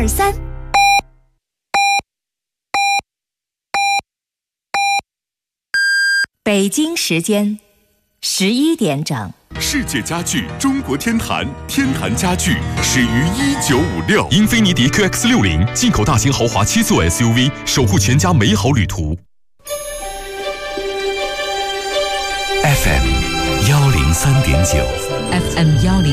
3。北京时间11点整。 世界家具中国天坛，天坛家具始于1956。英菲尼迪 QX60 进口大型豪华7座 SUV， 守护全家美好旅途。FM 103.9 FM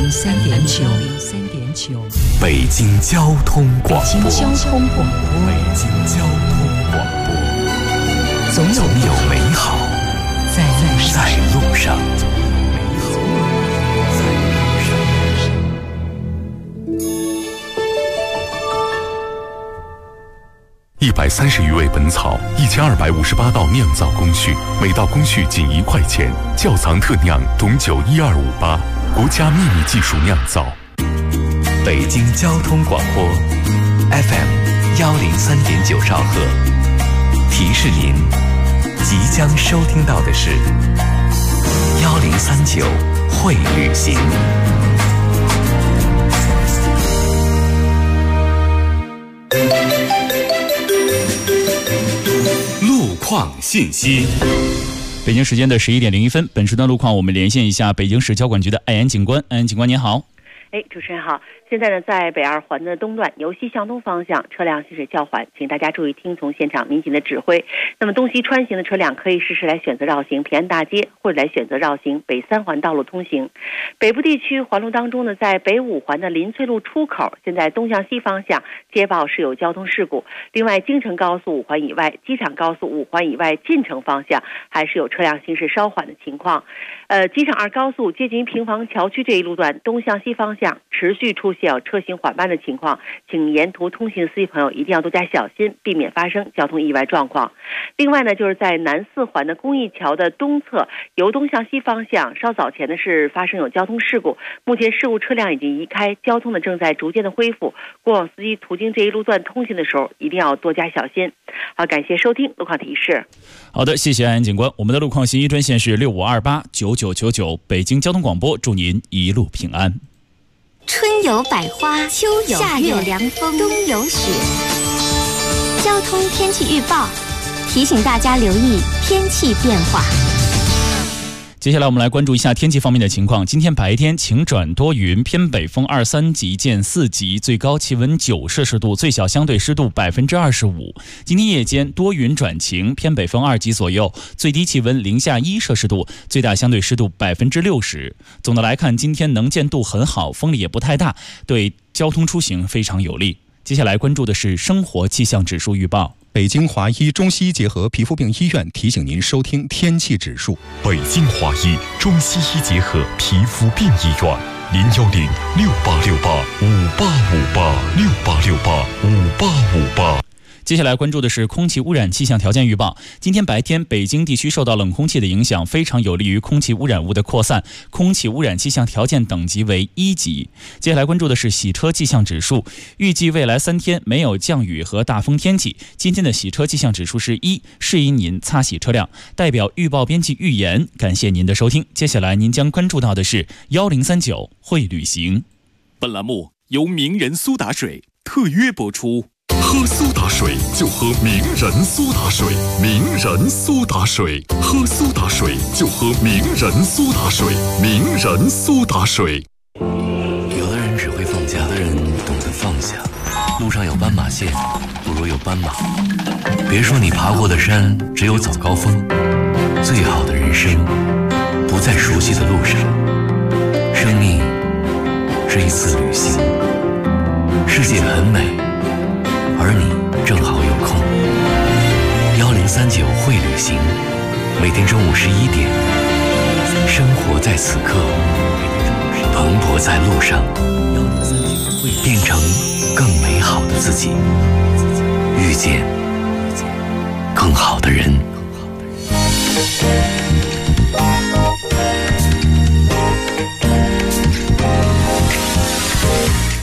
103.9， 北京交通广播。 北京交通广播， 北京交通广播，总有美好在路上。 130余味本草，1258道酿造工序，每道工序仅1块钱。窖藏特酿董酒12588，国家秘密技术酿造。北京交通广播 FM 103.9兆赫，提示您即将收听到的是1039会旅行。 路况信息。 北京时间的11点01分，本时段路况我们连线一下北京市交管局的艾岩警官。艾岩警官您好。 主持人好。现在呢，在北2环的东段由西向东方向车辆行驶较缓，请大家注意听从现场民警的指挥。那么东西穿行的车辆可以适时来选择绕行平安大街，或者来选择绕行北3环道路通行。北部地区环路当中呢，在北5环的临翠路出口，现在东向西方向接报是有交通事故。另外，京承高速5环以外、机场高速5环以外进城方向还是有车辆行驶稍缓的情况。机场2高速接近平房桥区这一路段东向西方向持续出现车行缓慢的情况，请沿途通行的司机朋友一定要多加小心，避免发生交通意外状况。另外呢，就是在南4环的公益桥的东侧，由东向西方向稍早前呢是发生有交通事故，目前事故车辆已经移开，交通呢正在逐渐的恢复。过往司机途经这一路段通行的时候，一定要多加小心。好，感谢收听路况提示。 好的，谢谢艾岩警官。我们的路况信息专线是65289999，北京交通广播，祝您一路平安。 春有百花，秋有夏有凉风，冬有雪。交通天气预报提醒大家留意天气变化。 接下来我们来关注一下天气方面的情况。今天白天晴转多云，偏北风2、3级见4级，最高气温9摄氏度，最小相对湿度25%。今天夜间多云转晴，偏北风2级左右，最低气温0下1摄氏度，最大相对湿度60%。总的来看，今天能见度很好，风力也不太大，对交通出行非常有利。接下来关注的是生活气象指数预报。 北京华医中西医结合皮肤病医院提醒您收听天气指数。 北京华医中西医结合皮肤病医院，0106868585858，688585858。 接下来关注的是空气污染气象条件预报。今天白天，北京地区受到冷空气的影响，非常有利于空气污染物的扩散，空气污染气象条件等级为1级。接下来关注的是洗车气象指数，预计未来3天没有降雨和大风天气。今天的洗车气象指数是1，适宜您擦洗车辆。代表预报编辑预言，感谢您的收听。接下来您将关注到的是1039会旅行。 本栏目由名人苏打水特约播出。喝苏打水就喝名人苏打水，名人苏打水，喝苏打水就喝名人苏打水，名人苏打水。 有的人只会放假，有的人懂得放下。路上有斑马线，不如有斑马。别说你爬过的山只有早高峰，最好的人生不在熟悉的路上。生命是一次旅行，世界很美，而你正好有空。1039会旅行，每天中午11点，生活在此刻，蓬勃在路上，变成更美好的自己，遇见更好的人。 生活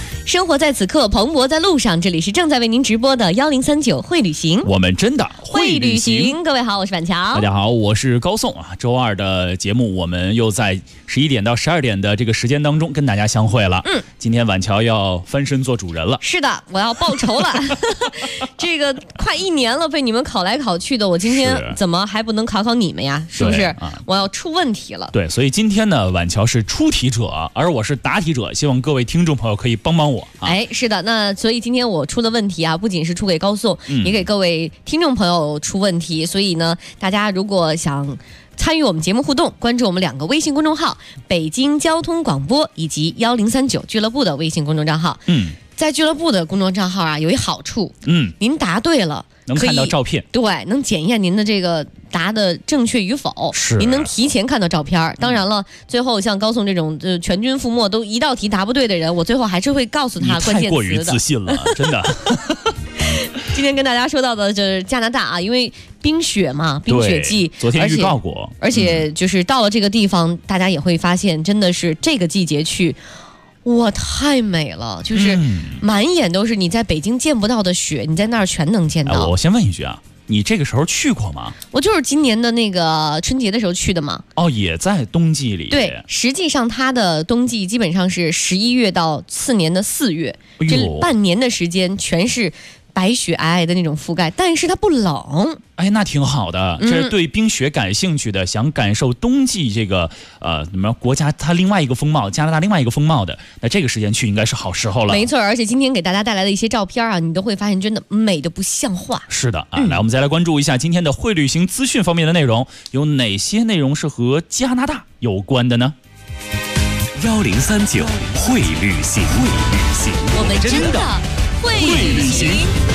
活在此刻，蓬勃在路上。这里是正在为您直播的1039会旅行， 我们真的会旅行。 各位好，我是板桥。 大家好，我是高颂啊。周二的节目，我们又在11点到12点的这个时间当中跟大家相会了。今天板桥要翻身做主人了。 是的，我要报仇了。这个快1年了，被你们考来考去的，我今天怎么还不能考考你们呀？是不是？我要出问题了。 对，所以今天呢，板桥是出题者，而我是答题者，希望各位听众朋友可以帮帮我。 是的，那所以今天我出的问题啊，不仅是出给高颂，也给各位听众朋友出问题。所以呢，大家如果想参与我们节目互动，关注我们2个微信公众号：北京交通广播以及1039俱乐部的微信公众账号。在俱乐部的公众账号啊，有一好处，您答对了。 能看到照片， 对，能检验您的这个答的正确与否。 是， 您能提前看到照片。当然了，最后像高颂这种全军覆没都一道题答不对的人，我最后还是会告诉他关键词的。 太过于自信了，真的。 今天跟大家说到的就是加拿大啊，因为冰雪嘛，冰雪季， 昨天预告过， 而且就是到了这个地方，大家也会发现，真的是这个季节去。哇，太美了！就是满眼都是你在北京见不到的雪，你在那儿全能见到。 我先问一句啊，你这个时候去过吗？ 我就是今年的那个春节的时候去的嘛。 也在冬季里。 对，实际上它的冬季基本上是11月到次年的4月，这半年的时间全是白雪皑皑的那种覆盖，但是它不冷。 那挺好的。这是对冰雪感兴趣的，想感受冬季这个国家它另外一个风貌，加拿大另外一个风貌的，那这个时间去应该是好时候了。 没错，而且今天给大家带来的一些照片啊，你都会发现真的美的不像话。 是的来，我们再来关注一下今天的会旅行资讯方面的内容，有哪些内容是和加拿大有关的呢 ？1039会旅行， 我们真的会旅行。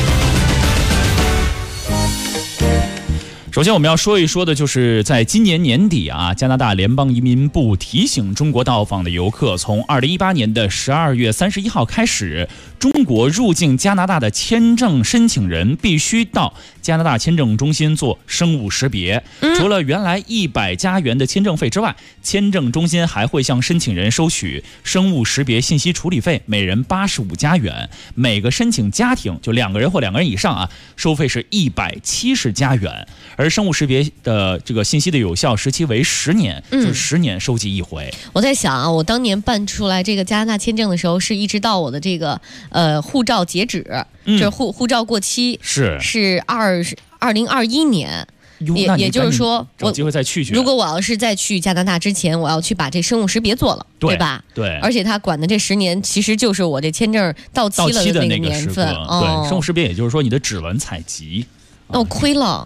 首先我们要说一说的就是在今年年底啊，加拿大联邦移民部提醒中国到访的游客，从2018年的12月31号开始，中国入境加拿大的签证申请人必须到加拿大签证中心做生物识别。除了原来100加元的签证费之外，签证中心还会向申请人收取生物识别信息处理费，每人85加元。每个申请家庭就2个人或2个人以上啊，收费是170加元。而生物识别的这个信息的有效时期为10年，就是10年收集一回。 我在想啊，我当年办出来这个加拿大签证的时候，是一直到我的这个护照截止，就是护照过期是2021年。也就是说， 我有机会再去。 如果我要是再去加拿大之前，我要去把这生物识别做了，对吧？ 对。 而且他管的这10年，其实就是我这签证到期了的那个年份。 对，生物识别也就是说你的指纹采集。 那我亏了。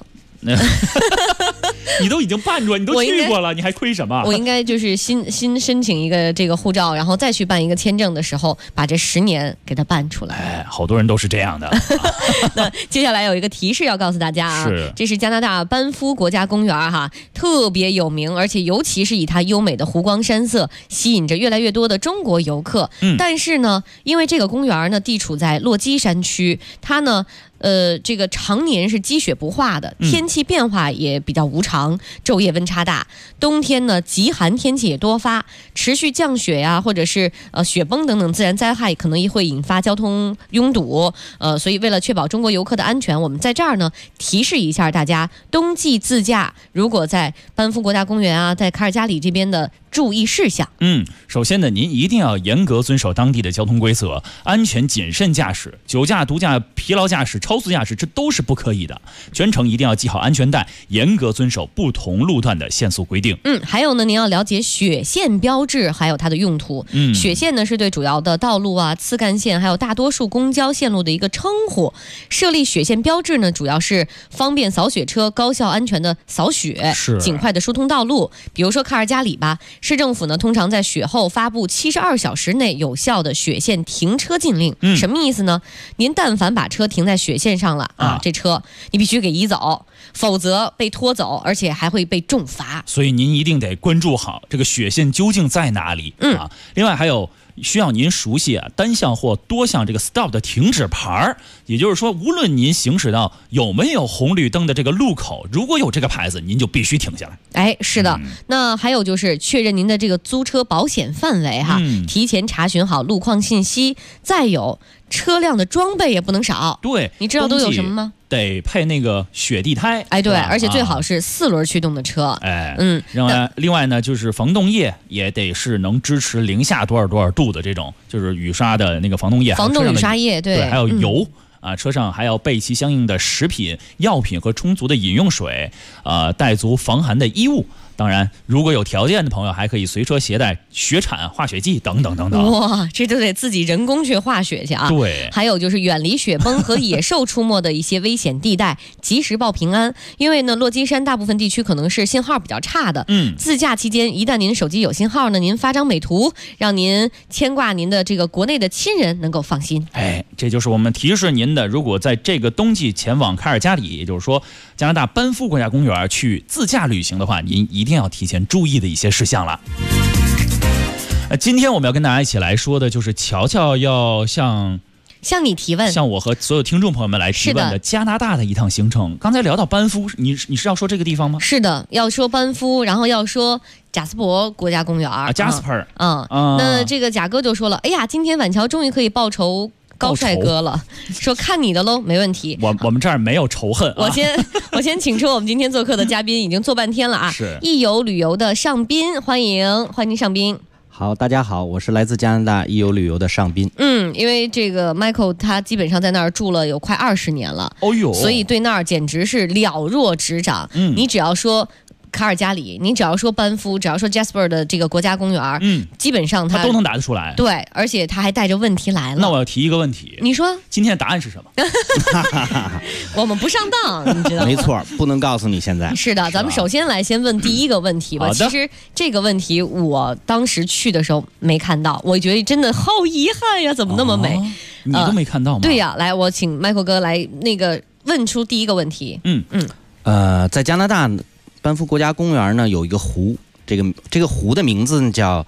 你都已经办出来，你都去过了，你还亏什么？ 我应该就是新申请一个这个护照，然后再去办一个签证的时候，把这10年给它办出来。 好多人都是这样的。 那接下来有一个提示要告诉大家啊，这是加拿大班夫国家公园哈，特别有名，而且尤其是以它优美的湖光山色，吸引着越来越多的中国游客。但是呢，因为这个公园呢地处在落基山区，它呢。这个常年是积雪不化的，天气变化也比较无常，昼夜温差大，冬天呢极寒天气也多发，持续降雪呀，或者是雪崩等等自然灾害，可能也会引发交通拥堵。所以为了确保中国游客的安全，我们在这儿呢提示一下大家，冬季自驾如果在班夫国家公园啊，在卡尔加里这边的注意事项。 首先呢，您一定要严格遵守当地的交通规则，安全谨慎驾驶，酒驾、毒驾、疲劳驾驶、超速驾驶，这都是不可以的。全程一定要系好安全带，严格遵守不同路段的限速规定。 还有呢，您要了解雪线标志还有它的用途。雪线呢是对主要的道路啊、次干线还有大多数公交线路的一个称呼。设立雪线标志呢，主要是方便扫雪车高效安全的扫雪，尽快的疏通道路。比如说卡尔加里吧，市政府呢通常在雪后发布72小时内有效的雪线停车禁令。什么意思呢？您但凡把车停在雪线上了啊，这车你必须给移走，否则被拖走，而且还会被重罚。 所以您一定得关注好这个雪线究竟在哪里。另外还有需要您熟悉单向或多向这个 stop 的停止牌，也就是说，无论您行驶到有没有红绿灯的这个路口，如果有这个牌子，您就必须停下来。 哎，是的。那还有就是确认您的这个租车保险范围哈，提前查询好路况信息，再有车辆的装备也不能少。 对， 你知道都有什么吗？ 得配那个雪地胎， 哎，对，而且最好是4轮驱动的车， 哎，另外呢，就是防冻液也得是能支持零下多少度的这种，就是雨刷的那个防冻液， 防冻雨刷液，对， 还有油。车上还要备齐相应的食品、药品和充足的饮用水，带足防寒的衣物。当然，如果有条件的朋友，还可以随车携带雪铲、化雪剂等等等等。 哇，这都得自己人工去化雪去啊！ 对， 还有就是远离雪崩和野兽出没的一些危险地带，及时报平安。因为呢，落基山大部分地区可能是信号比较差的。自驾期间，一旦您手机有信号呢，您发张美图，让您牵挂您的这个国内的亲人能够放心。 哎，这就是我们提示您的，如果在这个冬季前往凯尔加里，也就是说加拿大班夫国家公园去自驾旅行的话，您一定要提前注意的一些事项了。今天我们要跟大家一起来说的就是乔乔要向你提问， 向我和所有听众朋友们来提问的加拿大的一趟行程。刚才聊到班夫，你是要说这个地方吗？ 是的，要说班夫，然后要说贾斯伯国家公园加斯珀。 那这个贾哥就说了，哎呀，今天晚乔终于可以报仇高帅哥了，说看你的喽，没问题。 我们这儿没有仇恨。 我先请出我们今天做客的嘉宾，已经坐半天了啊。 是易游旅游的尚斌，欢迎尚斌。 好，大家好，我是来自加拿大易游旅游的尚斌。 因为这个 Michael 他基本上在那儿住了有快20年了，所以对那儿简直是了若指掌。你只要说卡尔加里，你只要说班夫，只要说 Jasper 的这个国家公园，基本上他都能答得出来。 对，而且他还带着问题来了。 那我要提一个问题， 你说今天的答案是什么？ 我们不上当，你知道吗？ 没错，不能告诉你现在。 是的，咱们首先来先问第一个问题吧。其实这个问题我当时去的时候没看到，我觉得真的好遗憾呀，怎么那么美？ 你都没看到吗？ 对呀，来，我请 Michael 哥来那个问出第一个问题。 在加拿大班夫国家公园呢有一个湖，这个湖的名字叫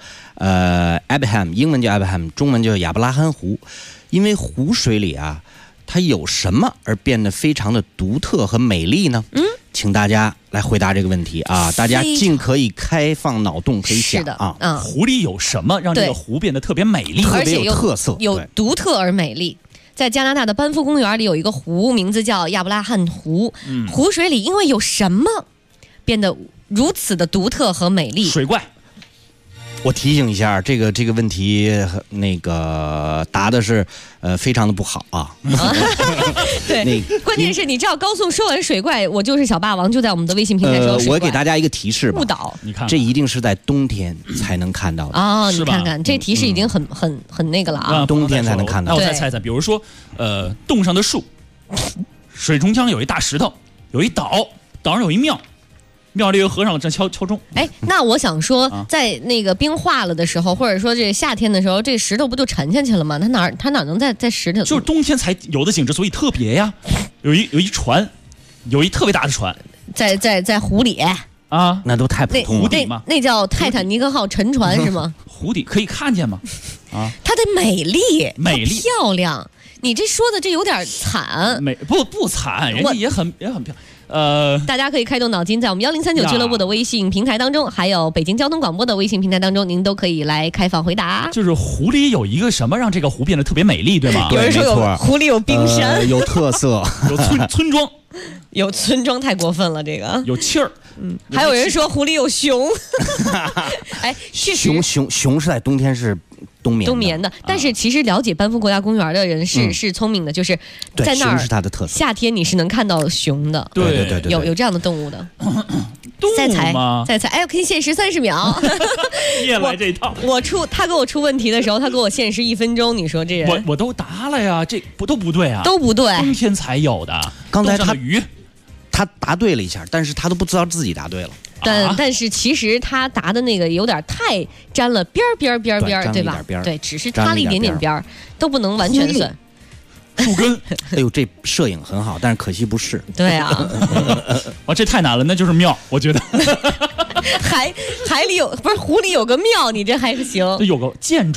Abraham， 英文叫 Abraham， 中文叫亚伯拉罕湖。因为湖水里它有什么而变得非常的独特和美丽呢？请大家来回答这个问题啊！大家尽可以开放脑洞，可以想啊。 湖里有什么让这个湖变得特别美丽， 而且有特色， 有独特而美丽？在加拿大的班夫公园里有一个湖，名字叫亚伯拉罕湖。湖水里因为有什么变得如此的独特和美丽？ 水怪。 我提醒一下，这个问题答的是非常的不好啊。 对，关键是你知道高颂说完水怪，我就是小霸王，就在我们的微信平台说水怪。 我给大家一个提示吧， 误导， 你看， 这一定是在冬天才能看到的哦。你看看，这提示已经很那个了啊， 冬天才能看到。 那我再猜猜，比如说洞上的树，水中江有一大石头，有一岛上有一庙。庙里有和尚正敲钟。 哎，那我想说，在那个冰化了的时候，或者说这夏天的时候，这石头不就沉下去了吗？它哪能在石头？ 就是冬天才有的景致，所以特别呀。有一船，有一特别大的船， 在湖里啊， 那都太普通了。那叫泰坦尼克号沉船是吗？ 湖底可以看见吗？啊， 它的美丽漂亮。你这说的这有点惨。 不惨，人家也很漂亮。 大家可以开动脑筋，在我们1039俱乐部的微信平台当中，还有北京交通广播的微信平台当中，您都可以来开放回答。 就是湖里有一个什么让这个湖变得特别美丽，对吗？ 有人说湖里有冰山， 有特色， 有村庄， 有村庄太过分了，这个有气儿。 还有人说湖里有熊。哎， 熊是在冬天是冬眠的， 但是其实了解班夫国家公园的人是聪明的，就是在那儿是它的特色。 夏天你是能看到熊的， 对， 有这样的动物的。 动物吗？再猜，哎，可以限时30秒。 你也来这一套。 他给我出问题的时候，他给我限时1分钟。你说这人， 我都答了呀，这都不对啊， 都不对， 冬天才有的。 刚才他答对了一下，但是他都不知道自己答对了。 但是其实他答的那个有点太沾了边儿，对吧？对，只是差了一点点边儿，都不能完全算。 树根， 哎呦，这摄影很好，但是可惜不是。 对啊， 这太难了，那就是庙，我觉得。 海里有不是湖里有个庙，你这还行。 有个建筑，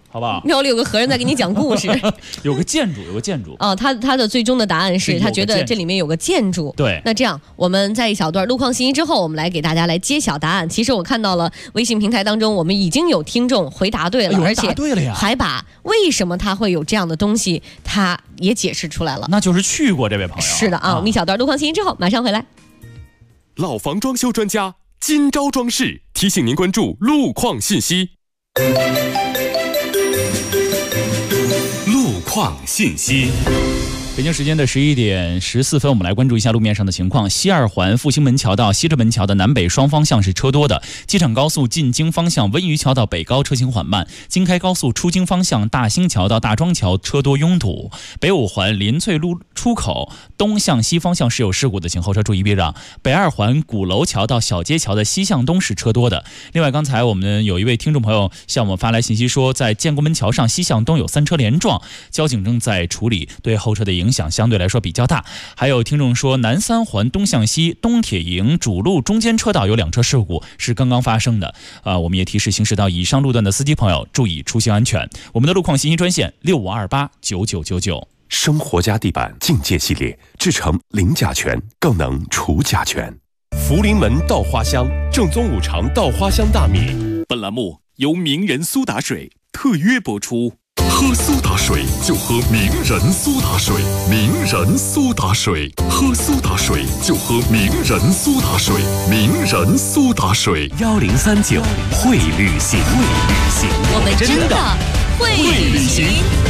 好不好？ 庙里有个和尚在给你讲故事， 有个建筑。 哦，他的最终的答案是他觉得这里面有个建筑。 对， 那这样我们在一小段路况信息之后，我们来给大家来揭晓答案。其实我看到了微信平台当中，我们已经有听众回答对了，而且还把为什么他会有这样的东西，他也解释出来了。 那就是去过这位朋友。 是的啊，我们一小段路况信息之后马上回来。 老房装修专家今朝装饰提醒您关注路况信息。路况信息。 北京时间的11点14分，我们来关注一下路面上的情况。西二环复兴门桥到西直门桥的南北双方向是车多的，机场高速进京方向温榆桥到北高车行缓慢，京开高速出京方向大兴桥到大庄桥车多拥堵。北五环临翠路出口东向西方向是有事故的，请后车注意避让。北二环鼓楼桥到小街桥的西向东是车多的。另外，刚才我们有一位听众朋友向我们发来信息说，在建国门桥上西向东有3车连撞，交警正在处理，对后车的影响相对来说比较大。还有听众说，南三环东向西东铁营主路中间车道有2车事故，是刚刚发生的。我们也提示行驶到以上路段的司机朋友注意出行安全。我们的路况信息专线65289999。 生活家地板境界系列，制成零甲醛，更能除甲醛。福临门稻花香，正宗五常稻花香大米。 本栏目由名人苏打水特约播出。 喝苏打水就喝名人苏打水，名人苏打水，喝苏打水就喝名人苏打水，名人苏打水。 1039会旅行， 我们真的会旅行。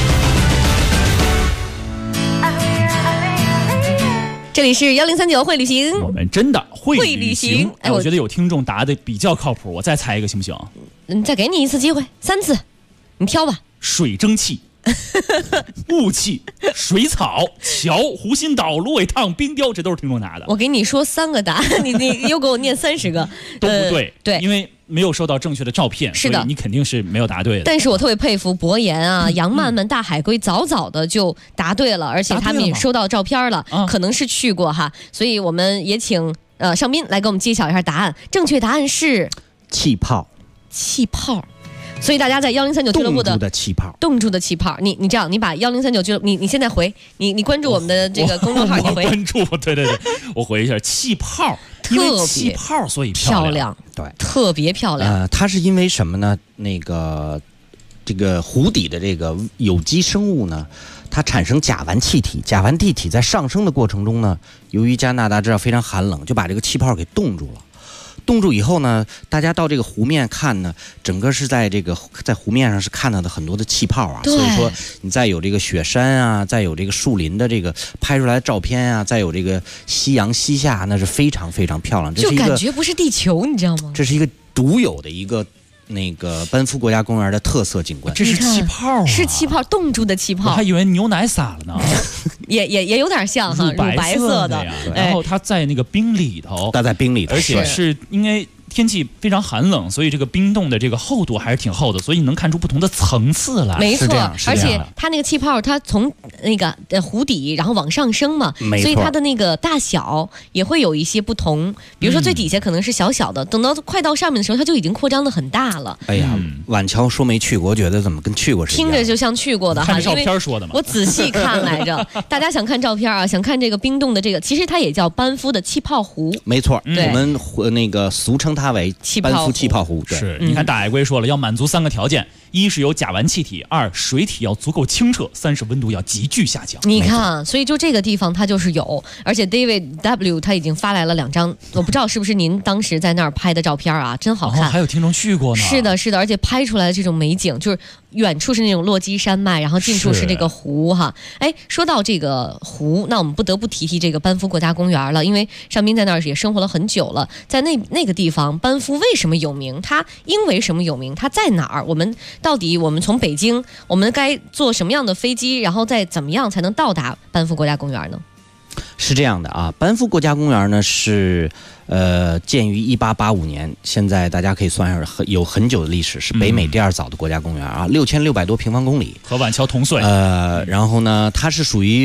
这里是1039会旅行， 我们真的会旅行。 哎， 我觉得有听众答的比较靠谱，我再猜一个行不行？ 再给你一次机会，3次，你挑吧。 水蒸气、雾气、水草、桥、湖心岛、芦苇烫、冰雕，这都是听众答的。 我给你说3个答案，你又给我念30个， 都不对。 对， 因为没有收到正确的照片， 是的， 所以你肯定是没有答对的。 但是我特别佩服博言啊、杨曼曼、大海龟早早的就答对了，而且他们也收到照片了，可能是去过哈。所以我们也请尚斌来给我们揭晓一下答案。正确答案是气泡。 所以大家在1039俱乐部冻住的气泡， 你这样，你把1039俱乐部，你现在回，你关注我们的这个公众号，你回关注，对，我回一下气泡，因为气泡所以漂亮， 对， 特别漂亮。 它是因为什么呢？这个湖底的这个有机生物呢，它产生甲烷气体，甲烷气体在上升的过程中呢，由于加拿大知道非常寒冷，就把这个气泡给冻住了。冻住以后呢，大家到这个湖面看呢，整个是在湖面上是看到的很多的气泡啊。所以说，你再有这个雪山啊，再有这个树林的这个拍出来的照片啊，再有这个夕阳西下，那是非常非常漂亮。这是一个就感觉不是地球，你知道吗？ 这是一个独有的一个班夫国家公园的特色景观。 这是气泡， 是气泡，冻住的气泡。 我还以为牛奶洒了呢。 也有点像哈，乳白色的， 然后它在那个冰里头，而且是因为天气非常寒冷，所以这个冰冻的这个厚度还是挺厚的，所以你能看出不同的层次来。 没错，而且它那个气泡，它从那个湖底然后往上升嘛，所以它的那个大小也会有一些不同。比如说最底下可能是小小的，等到快到上面的时候，它就已经扩张的很大了。 哎呀，晚桥说没去过，觉得怎么跟去过似的？ 听着就像去过的哈， 看照片说的嘛。 我仔细看来着，大家想看照片啊，想看这个冰冻的这个，其实它也叫班夫的气泡湖。 没错，我们那个俗称它为班夫气泡湖。 是，你看大海龟说了，要满足3个条件：1是有甲烷气体，2水体要足够清澈，3是温度要急剧下降。 你看，所以就这个地方它就是有，而且 David W 他已经发来了2张，我不知道是不是您当时在那儿拍的照片啊，真好看。 还有听众去过呢。 是的，而且拍出来的这种美景，就是远处是那种落基山脉，然后近处是这个湖哈。哎，说到这个湖，那我们不得不提这个班夫国家公园了，因为尚斌在那儿也生活了很久了，在那个地方，班夫为什么有名？它因为什么有名？它在哪儿？我们从北京，我们该坐什么样的飞机，然后再怎么样才能到达班夫国家公园呢？ 是这样的啊，班夫国家公园呢是建于1885年，现在大家可以算一下，有很久的历史，是北美第2早的国家公园啊，6600多平方公里， 和晚桥同岁。 然后呢，它是属于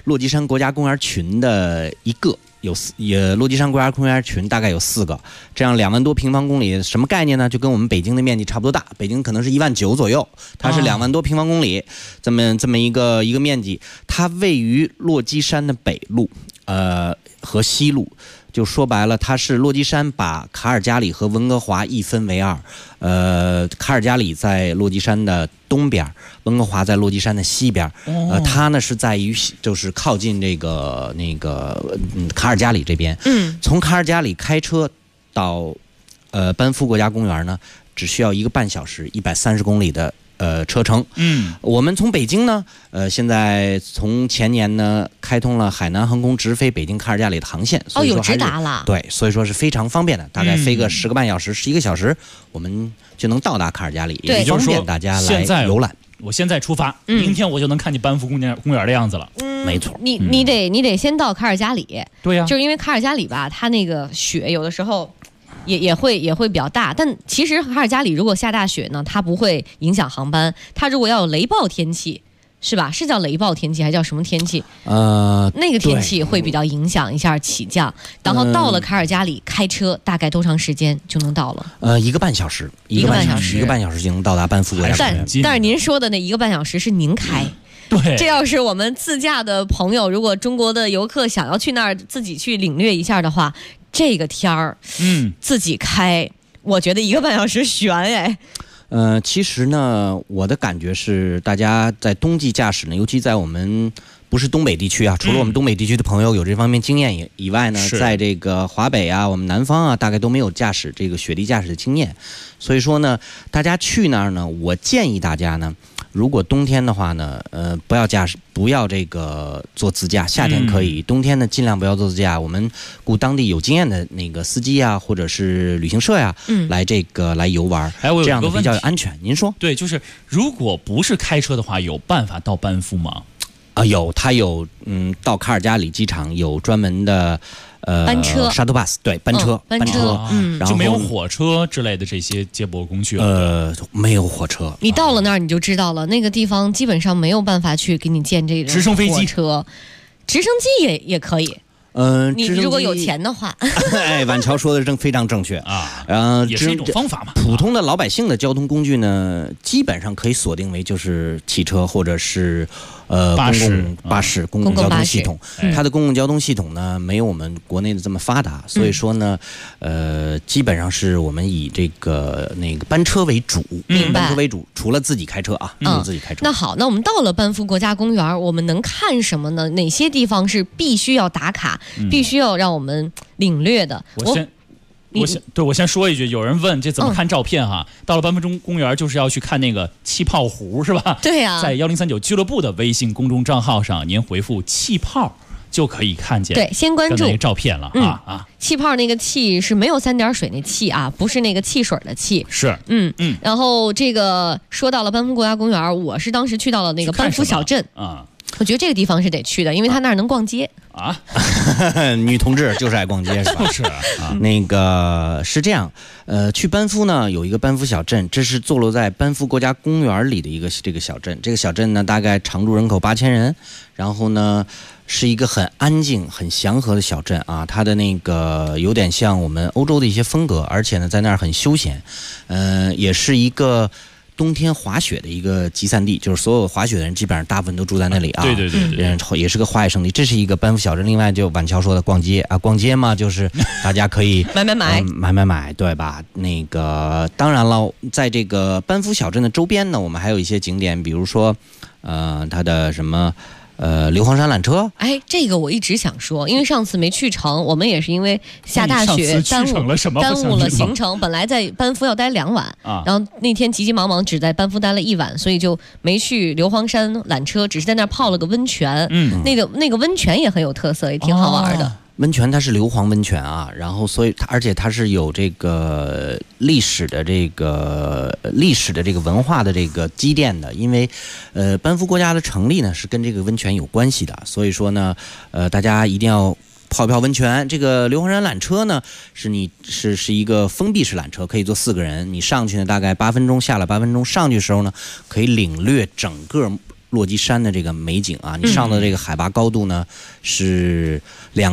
落基山国家公园群的一个。落基山国家公园群大概有4个，这样2万多平方公里，什么概念呢？就跟我们北京的面积差不多大，北京可能是1万9左右，它是2万多平方公里，这么一个面积，它位于落基山的北路，和西路。就说白了，它是落基山把卡尔加里和温哥华一分为2，卡尔加里在落基山的东边，温哥华在落基山的西边，它呢是在于就是靠近卡尔加里这边，从卡尔加里开车到班夫国家公园呢，只需要1个半小时，130公里的。车程，我们从北京呢，现在从前年呢开通了海南航空直飞北京卡尔加里的航线，所以说有直达了， 对，所以说是非常方便的，大概飞个10个半小时、11个小时，我们就能到达卡尔加里，也方便大家来游览。 我现在出发，明天我就能看见班夫公园的样子了。 没错， 你得先到卡尔加里， 对呀， 就是因为卡尔加里吧，它那个雪有的时候。也会比较大，但其实卡尔加里如果下大雪呢，它不会影响航班。它如果要有雷暴天气，是吧？是叫雷暴天气还叫什么天气？那个天气会比较影响一下起降。然后到了卡尔加里，开车大概多长时间就能到了 ？1个半小时，1个半小时就能到达班夫国家公园。 但是您说的那1个半小时是您开。 对， 这要是我们自驾的朋友，如果中国的游客想要去那儿自己去领略一下的话，这个天儿，自己开，我觉得1个半小时悬哎。 其实呢，我的感觉是，大家在冬季驾驶呢，尤其在我们不是东北地区啊，除了我们东北地区的朋友有这方面经验以外呢，在这个华北啊，我们南方啊，大概都没有这个雪地驾驶的经验。所以说呢，大家去那儿呢，我建议大家呢。如果冬天的话呢，不要这个做自驾，夏天可以，冬天呢尽量不要做自驾。我们雇当地有经验的那个司机啊，或者是旅行社呀，来游玩，这样比较安全。您说？ 对，就是如果不是开车的话，有办法到班夫吗？ 它有，到卡尔加里机场有专门的。 班车 shuttle bus 对班车， 然后就没有火车之类的这些接驳工具没有火车。 你到了那儿你就知道了，那个地方基本上没有办法去给你建这个直升飞机车，直升机也可以。你如果有钱的话， 婉乔说的非常正确啊，也是一种方法嘛。 普通的老百姓的交通工具呢，基本上可以锁定为就是汽车或者是公共交通系统。它的公共交通系统呢，没有我们国内的这么发达，所以说呢，基本上是我们以那个班车为主，班车为主，除了自己开车啊，自己开车。 那好，那我们到了班夫国家公园，我们能看什么呢？哪些地方是必须要打卡？必须要让我们领略的。 我先说一句，有人问这怎么看照片哈？到了班夫公园就是要去看那个气泡湖是吧？ 对呀， 在1039俱乐部的微信公众账号上，您回复气泡就可以看见。 对，先关注那个照片了气泡那个气是没有3点水那气啊，不是那个汽水的气。 是， 然后这个说到了班夫国家公园，我是当时去到了那个班夫小镇啊。我觉得这个地方是得去的，因为他那儿能逛街啊。 女同志就是爱逛街，是吧？ 是是这样。去班夫呢有一个班夫小镇，这是坐落在班夫国家公园里的这个小镇。这个小镇呢大概常住人口8000人，然后呢是一个很安静、很祥和的小镇啊。它的有点像我们欧洲的一些风格，而且呢在那儿很休闲。也是一个。冬天滑雪的一个集散地，就是所有滑雪的人基本上大部分都住在那里啊。 对， 也是个滑雪胜地。这是一个班夫小镇。另外，就婉乔说的逛街啊，逛街嘛，就是大家可以买，对吧？当然了，在这个班夫小镇的周边呢，我们还有一些景点，比如说，它的什么。硫磺山缆车， 这个我一直想说，因为上次没去成，我们也是因为下大雪耽误了行程。本来在班夫要待2晚然后那天急急忙忙只在班夫待了1晚，所以就没去硫磺山缆车，只是在那儿泡了个温泉。那个温泉也很有特色，也挺好玩的。 温泉它是硫磺温泉啊，然后所以而且它是有这个历史的这个文化的这个积淀的，因为班夫国家的成立呢是跟这个温泉有关系的，所以说呢大家一定要泡一泡温泉。这个硫磺山缆车呢是一个封闭式缆车，可以坐4个人，你上去呢大概8分钟，下来8分钟，上去的时候呢可以领略整个落基山的这个美景啊，你上的这个海拔高度呢是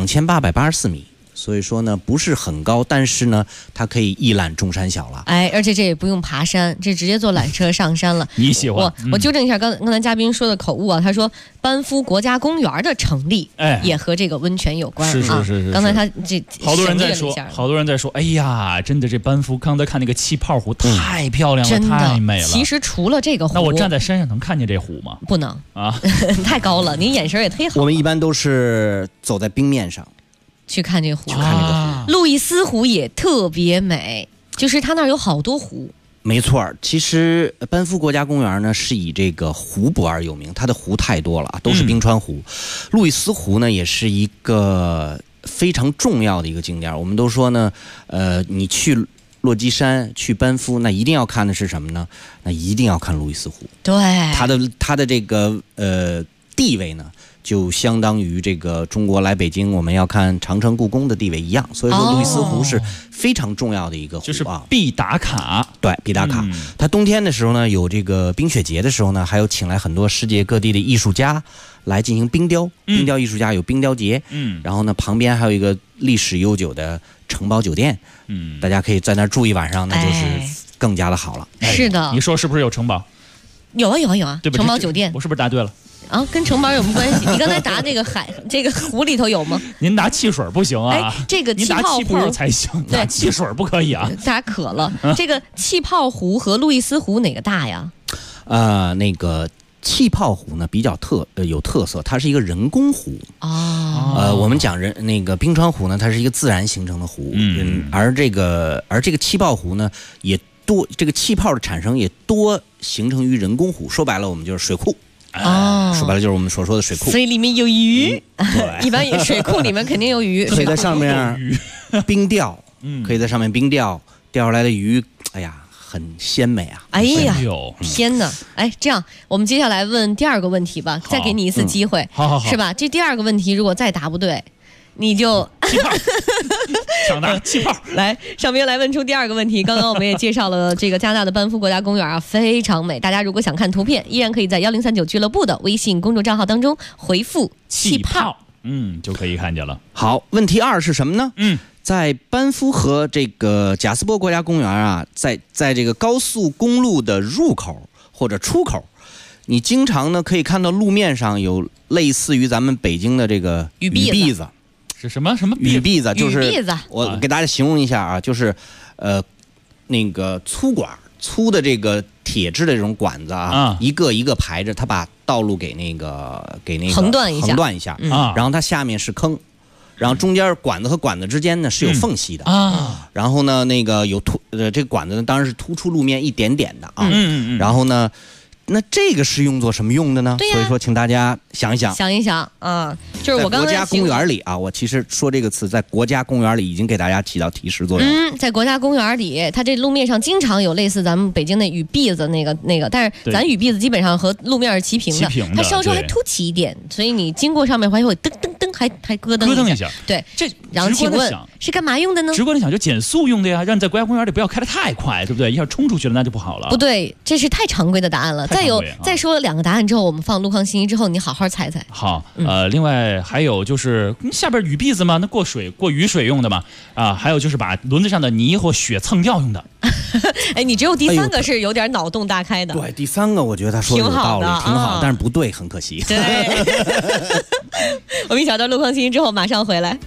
2884米。所以说呢，不是很高，但是呢，它可以一览众山小了。 哎，而且这也不用爬山，这直接坐缆车上山了。 你喜欢？ 我纠正一下刚才嘉宾说的口误啊，他说班夫国家公园的成立，也和这个温泉有关。 是。 刚才他这好多人在说，哎呀，真的这班夫，刚才看那个气泡湖太漂亮了，太美了。 其实除了这个湖， 那我站在山上能看见这湖吗？ 不能啊，太高了，您眼神也忒好。 我们一般都是走在冰面上。 去看这个湖，路易斯湖也特别美，就是它那儿有好多湖。 没错，其实班夫国家公园呢是以这个湖泊而有名，它的湖太多了，都是冰川湖。路易斯湖呢也是一个非常重要的一个景点。我们都说呢，你去落基山、去班夫，那一定要看的是什么呢？那一定要看路易斯湖。 对， 它的这个地位呢，就相当于这个中国来北京我们要看长城、故宫的地位一样，所以说路易斯湖是非常重要的一个湖啊， 就是必打卡。 对，必打卡。它冬天的时候呢，有这个冰雪节的时候呢，还有请来很多世界各地的艺术家来进行冰雕。冰雕艺术家有冰雕节。然后呢，旁边还有一个历史悠久的城堡酒店。大家可以在那儿住一晚上，那就是更加的好了。 是的， 你说是不是有城堡？ 有啊， 对吧？ 城堡酒店， 我是不是答对了？ 啊，跟城堡有什么关系？你刚才答那个这个湖里头有吗？ 您拿汽水不行啊！ 哎，这个气泡湖才行，拿汽水不可以啊！ 大家渴了。这个气泡湖和路易斯湖哪个大呀？ 那个气泡湖呢比较有特色，它是一个人工湖。我们讲那个冰川湖呢，它是一个自然形成的湖。而这个气泡湖呢，也多这个气泡的产生也多形成于人工湖。说白了，我们就是水库。说白了就是我们所说的水库， 所以里面有鱼。一般水库里面肯定有鱼， 可以在上面冰钓，可以在上面冰钓，钓出来的鱼，哎呀，很鲜美啊！ 哎呀，天哪！哎，这样我们接下来问第二个问题吧，再给你一次机会， 好， 是吧？这第二个问题如果再答不对，你就气泡，抢答气泡。 来，上边来问出第二个问题。刚刚我们也介绍了这个加拿大的班夫国家公园啊，非常美。大家如果想看图片，依然可以在1039俱乐部的微信公众账号当中回复气泡， 就可以看见了。 好，问题2是什么呢？在班夫和这个贾斯伯国家公园啊，在这个高速公路的入口或者出口，你经常呢可以看到路面上有类似于咱们北京的这个雨篦子。 是什么雨篦子？就是我给大家形容一下啊，就是那个粗的这个铁质的这种管子啊，一个一个排着，它把道路给那个横断一下然后它下面是坑，然后中间管子和管子之间呢是有缝隙的然后呢那个有这个管子呢当然是突出路面一点点的啊，然后呢。那这个是用作什么用的呢？所以说，请大家想一想啊，就是我刚才在国家公园里啊，我其实说这个词，在国家公园里已经给大家起到提示作用。 在国家公园里，它这路面上经常有类似咱们北京的雨篦子那个，但是咱雨篦子基本上和路面是齐平的，它稍稍还凸起一点，所以你经过上面还会噔噔噔还咯噔一下。对，然后请问是干嘛用的呢？ 直观的想就减速用的呀，让你在国家公园里不要开得太快，对不对？一下冲出去了那就不好了。 不对，这是太常规的答案了。再说2个答案之后，我们放路况信息之后，你好好猜猜。 好，另外还有就是下边雨篦子嘛，那过雨水用的嘛，还有就是把轮子上的泥或雪蹭掉用的。 哎，你只有第3个是有点脑洞大开的。 对，第3个我觉得他说的有道理，挺好，但是不对，很可惜。 对，我们一小段路况信息之后马上回来。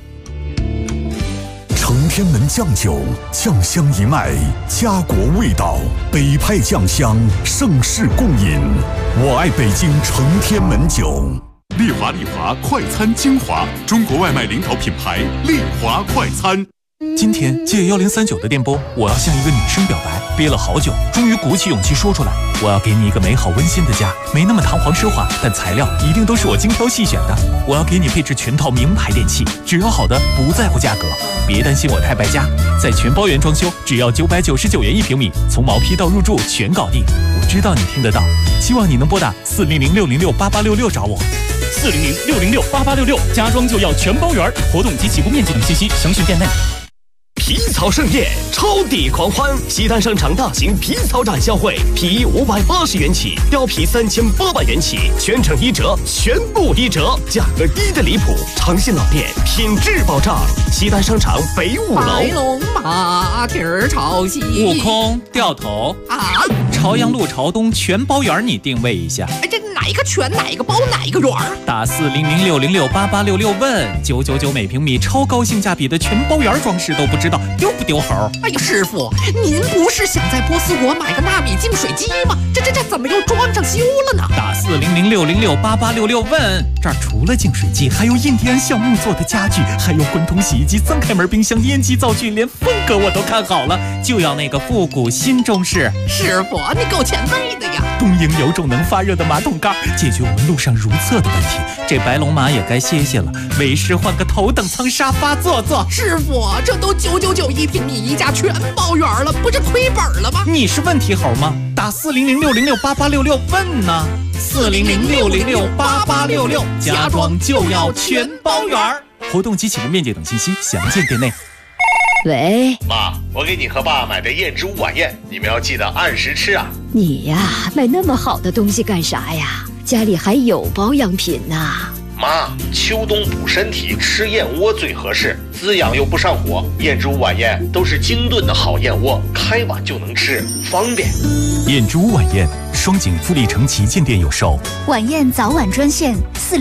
承天门酱酒，酱香一脉，家国味道，北派酱香，盛世共饮。我爱北京承天门酒。 丽华快餐精华，中国外卖领导品牌，丽华快餐。 今天借1039的电波，我要向一个女生表白，憋了好久，终于鼓起勇气说出来。我要给你一个美好温馨的家，没那么堂皇奢华，但材料一定都是我精挑细选的。我要给你配置全套名牌电器，只要好的，不在乎价格。别担心我太败家，在全包圆装修，只要999元1平米，从毛坯到入住全搞定。我知道你听得到，希望你能拨打400-606-8866找我。 400-606-8866，家装就要全包圆。活动及起步面积等信息详询店内。 皮草盛宴，超低狂欢！西单商场大型皮草展销会，皮衣580元起，貂皮3800元起，全程1折，全部1折，价格低的离谱！诚信老店，品质保障。西单商场北5楼。 白龙马蹄儿朝西， 悟空掉头啊！ 朝阳路朝东全包圆，你定位一下。 这哪一个全，哪一个包，哪一个圆？ 打40060688866问999每平米，超高性价比的全包圆装饰都不知道丢不丢猴？ 哎呀，师傅，您不是想在波斯国买个纳米净水机吗？这怎么又装上修了呢？ 打40060688866问，这儿除了净水机，还有印第安橡木做的家具，还有滚筒洗衣机、3开门冰箱、烟机灶具，连风格我都看好了，就要那个复古新中式。 师傅，你够前卫的呀！ 东营有种能发热的马桶盖，解决我们路上如厕的问题。这白龙马也该歇歇了，为师换个头等舱沙发坐坐。 师傅，这都999一平米，一家全包圆了，不是亏本了吗？ 你是问题猴吗？打40060688866问呢，40060688866，家装就要全包圆。活动及启动面积等信息详见店内。 喂， 妈，我给你和爸买的燕之屋晚宴，你们要记得按时吃啊。 你呀，买那么好的东西干啥呀？家里还有保养品呢。 妈，秋冬补身体，吃燕窝最合适，滋养又不上火。燕之屋晚宴都是精炖的好燕窝，开碗就能吃，方便。 燕之屋晚宴，双井富力城旗舰店有售。 晚宴早晚专线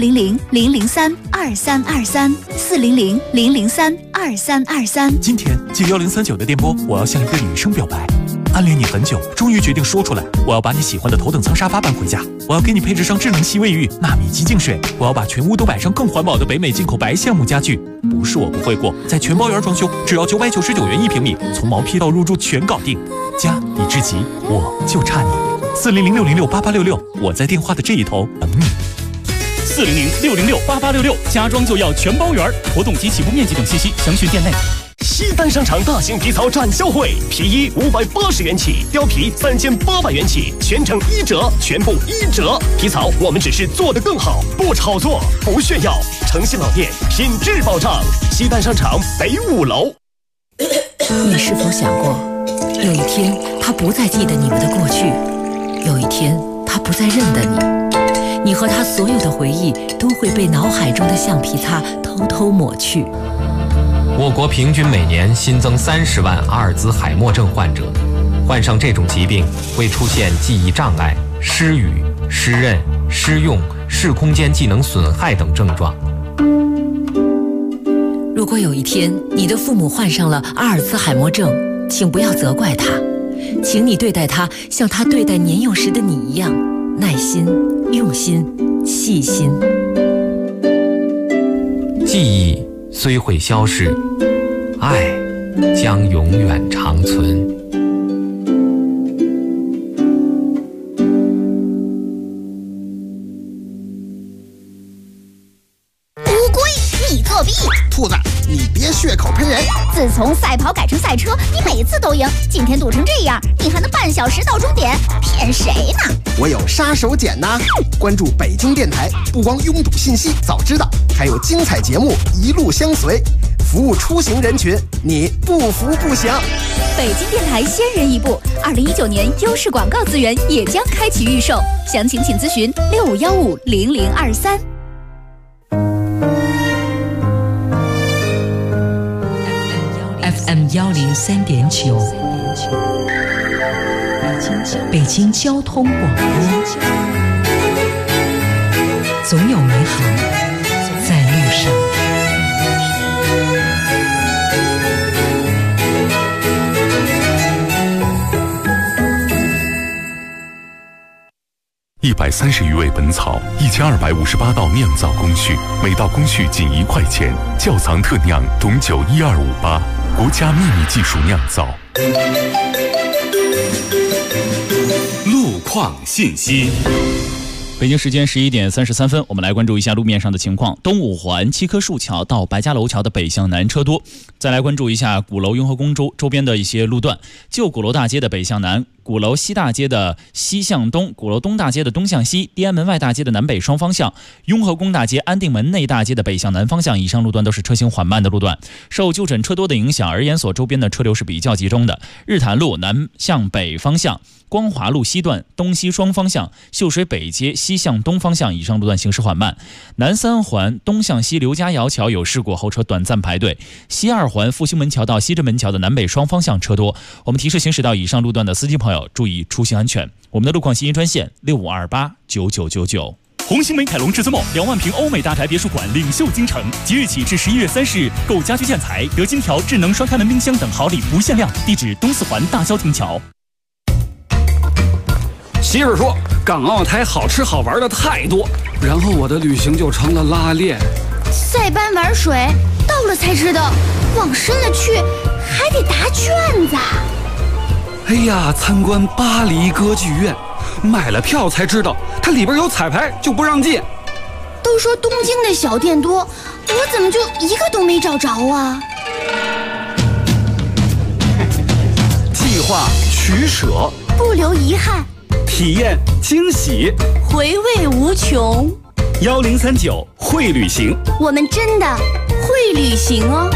400-003-2323，400-003-2323。 今天接1039的电波，我要向一个女生表白。暗恋你很久，终于决定说出来。我要把你喜欢的头等舱沙发搬回家，我要给你配置上智能吸卫浴、纳米级净水，我要把全屋都摆上更环保的北美进口白橡木家具。不是我不会过，在全包圆装修，只要999元一平米，从毛坯到入住全搞定。家已至极，我就差你。40060688866，我在电话的这一头等你。 40060688866，家装就要全包圆。活动及起步面积等信息详询店内。 西单商场大型皮草展销会，皮衣580元起，貂皮3800元起，全程1折，全部1折。皮草我们只是做得更好，不炒作，不炫耀。诚信老店，品质保障。西单商场北5楼。 你是否想过，有一天他不再记得你们的过去，有一天他不再认得你，你和他所有的回忆都会被脑海中的橡皮擦偷偷抹去。 我国平均每年新增30万阿尔兹海默症患者，患上这种疾病会出现记忆障碍、失语、失认、失用、视空间技能损害等症状。 如果有一天你的父母患上了阿尔兹海默症，请不要责怪他，请你对待他像他对待年幼时的你一样，耐心、用心、细心。 记忆虽会消逝，爱将永远长存。 乌龟，你作弊！ 兔子，你别血口喷人！ 自从赛跑改成赛车，你每次都赢，今天堵成这样，你还能半小时到终点，骗谁呢？ 我有杀手锏呐！关注北京电台，不光拥堵信息早知道，还有精彩节目一路相随，服务出行人群，你不服不行。 北京电台先人一步，2019年优势广告资源也将开启预售，详情请咨询65150023。 FM 103.9，北京交通广播，总有美好在路上。 130余味本草，1258道酿造工序，每道工序仅1块钱，窖藏特酿董酒12588，国家秘密技术酿造。 路况信息。 北京时间11点33分，我们来关注一下路面上的情况。东五环七棵树桥到白家楼桥的北向南车多。再来关注一下鼓楼雍和宫周边的一些路段。旧鼓楼大街的北向南， 鼓楼西大街的西向东，鼓楼东大街的东向西，地安门外大街的南北双方向，雍和宫大街、安定门内大街的北向南方向，以上路段都是车行缓慢的路段。受就诊车多的影响，而研所周边的车流是比较集中的。日坛路南向北方向，光华路西段东西双方向，秀水北街西向东方向，以上路段行驶缓慢。南三环东向西刘家窑桥有事故，后车短暂排队。西二环复兴门桥到西直门桥的南北双方向车多。我们提示行驶到以上路段的司机朋友注意出行安全。我们的路况信息专线65289999。 红星美凯龙至尊梦2万平欧美大宅别墅馆领袖京城，即日起至11月30日，购家居建材得金条、智能双开门冰箱等好礼不限量。地址东四环大消停桥。 媳妇说港澳台好吃好玩的太多，然后我的旅行就成了拉练。 塞班玩水，到了才知道，往深了去还得答卷子。 哎呀，参观巴黎歌剧院，买了票才知道它里边有彩排，就不让进。 都说东京的小店多，我怎么就一个都没找着啊？ 计划取舍， 不留遗憾， 体验惊喜， 回味无穷。 1039会旅行， 我们真的会旅行哦。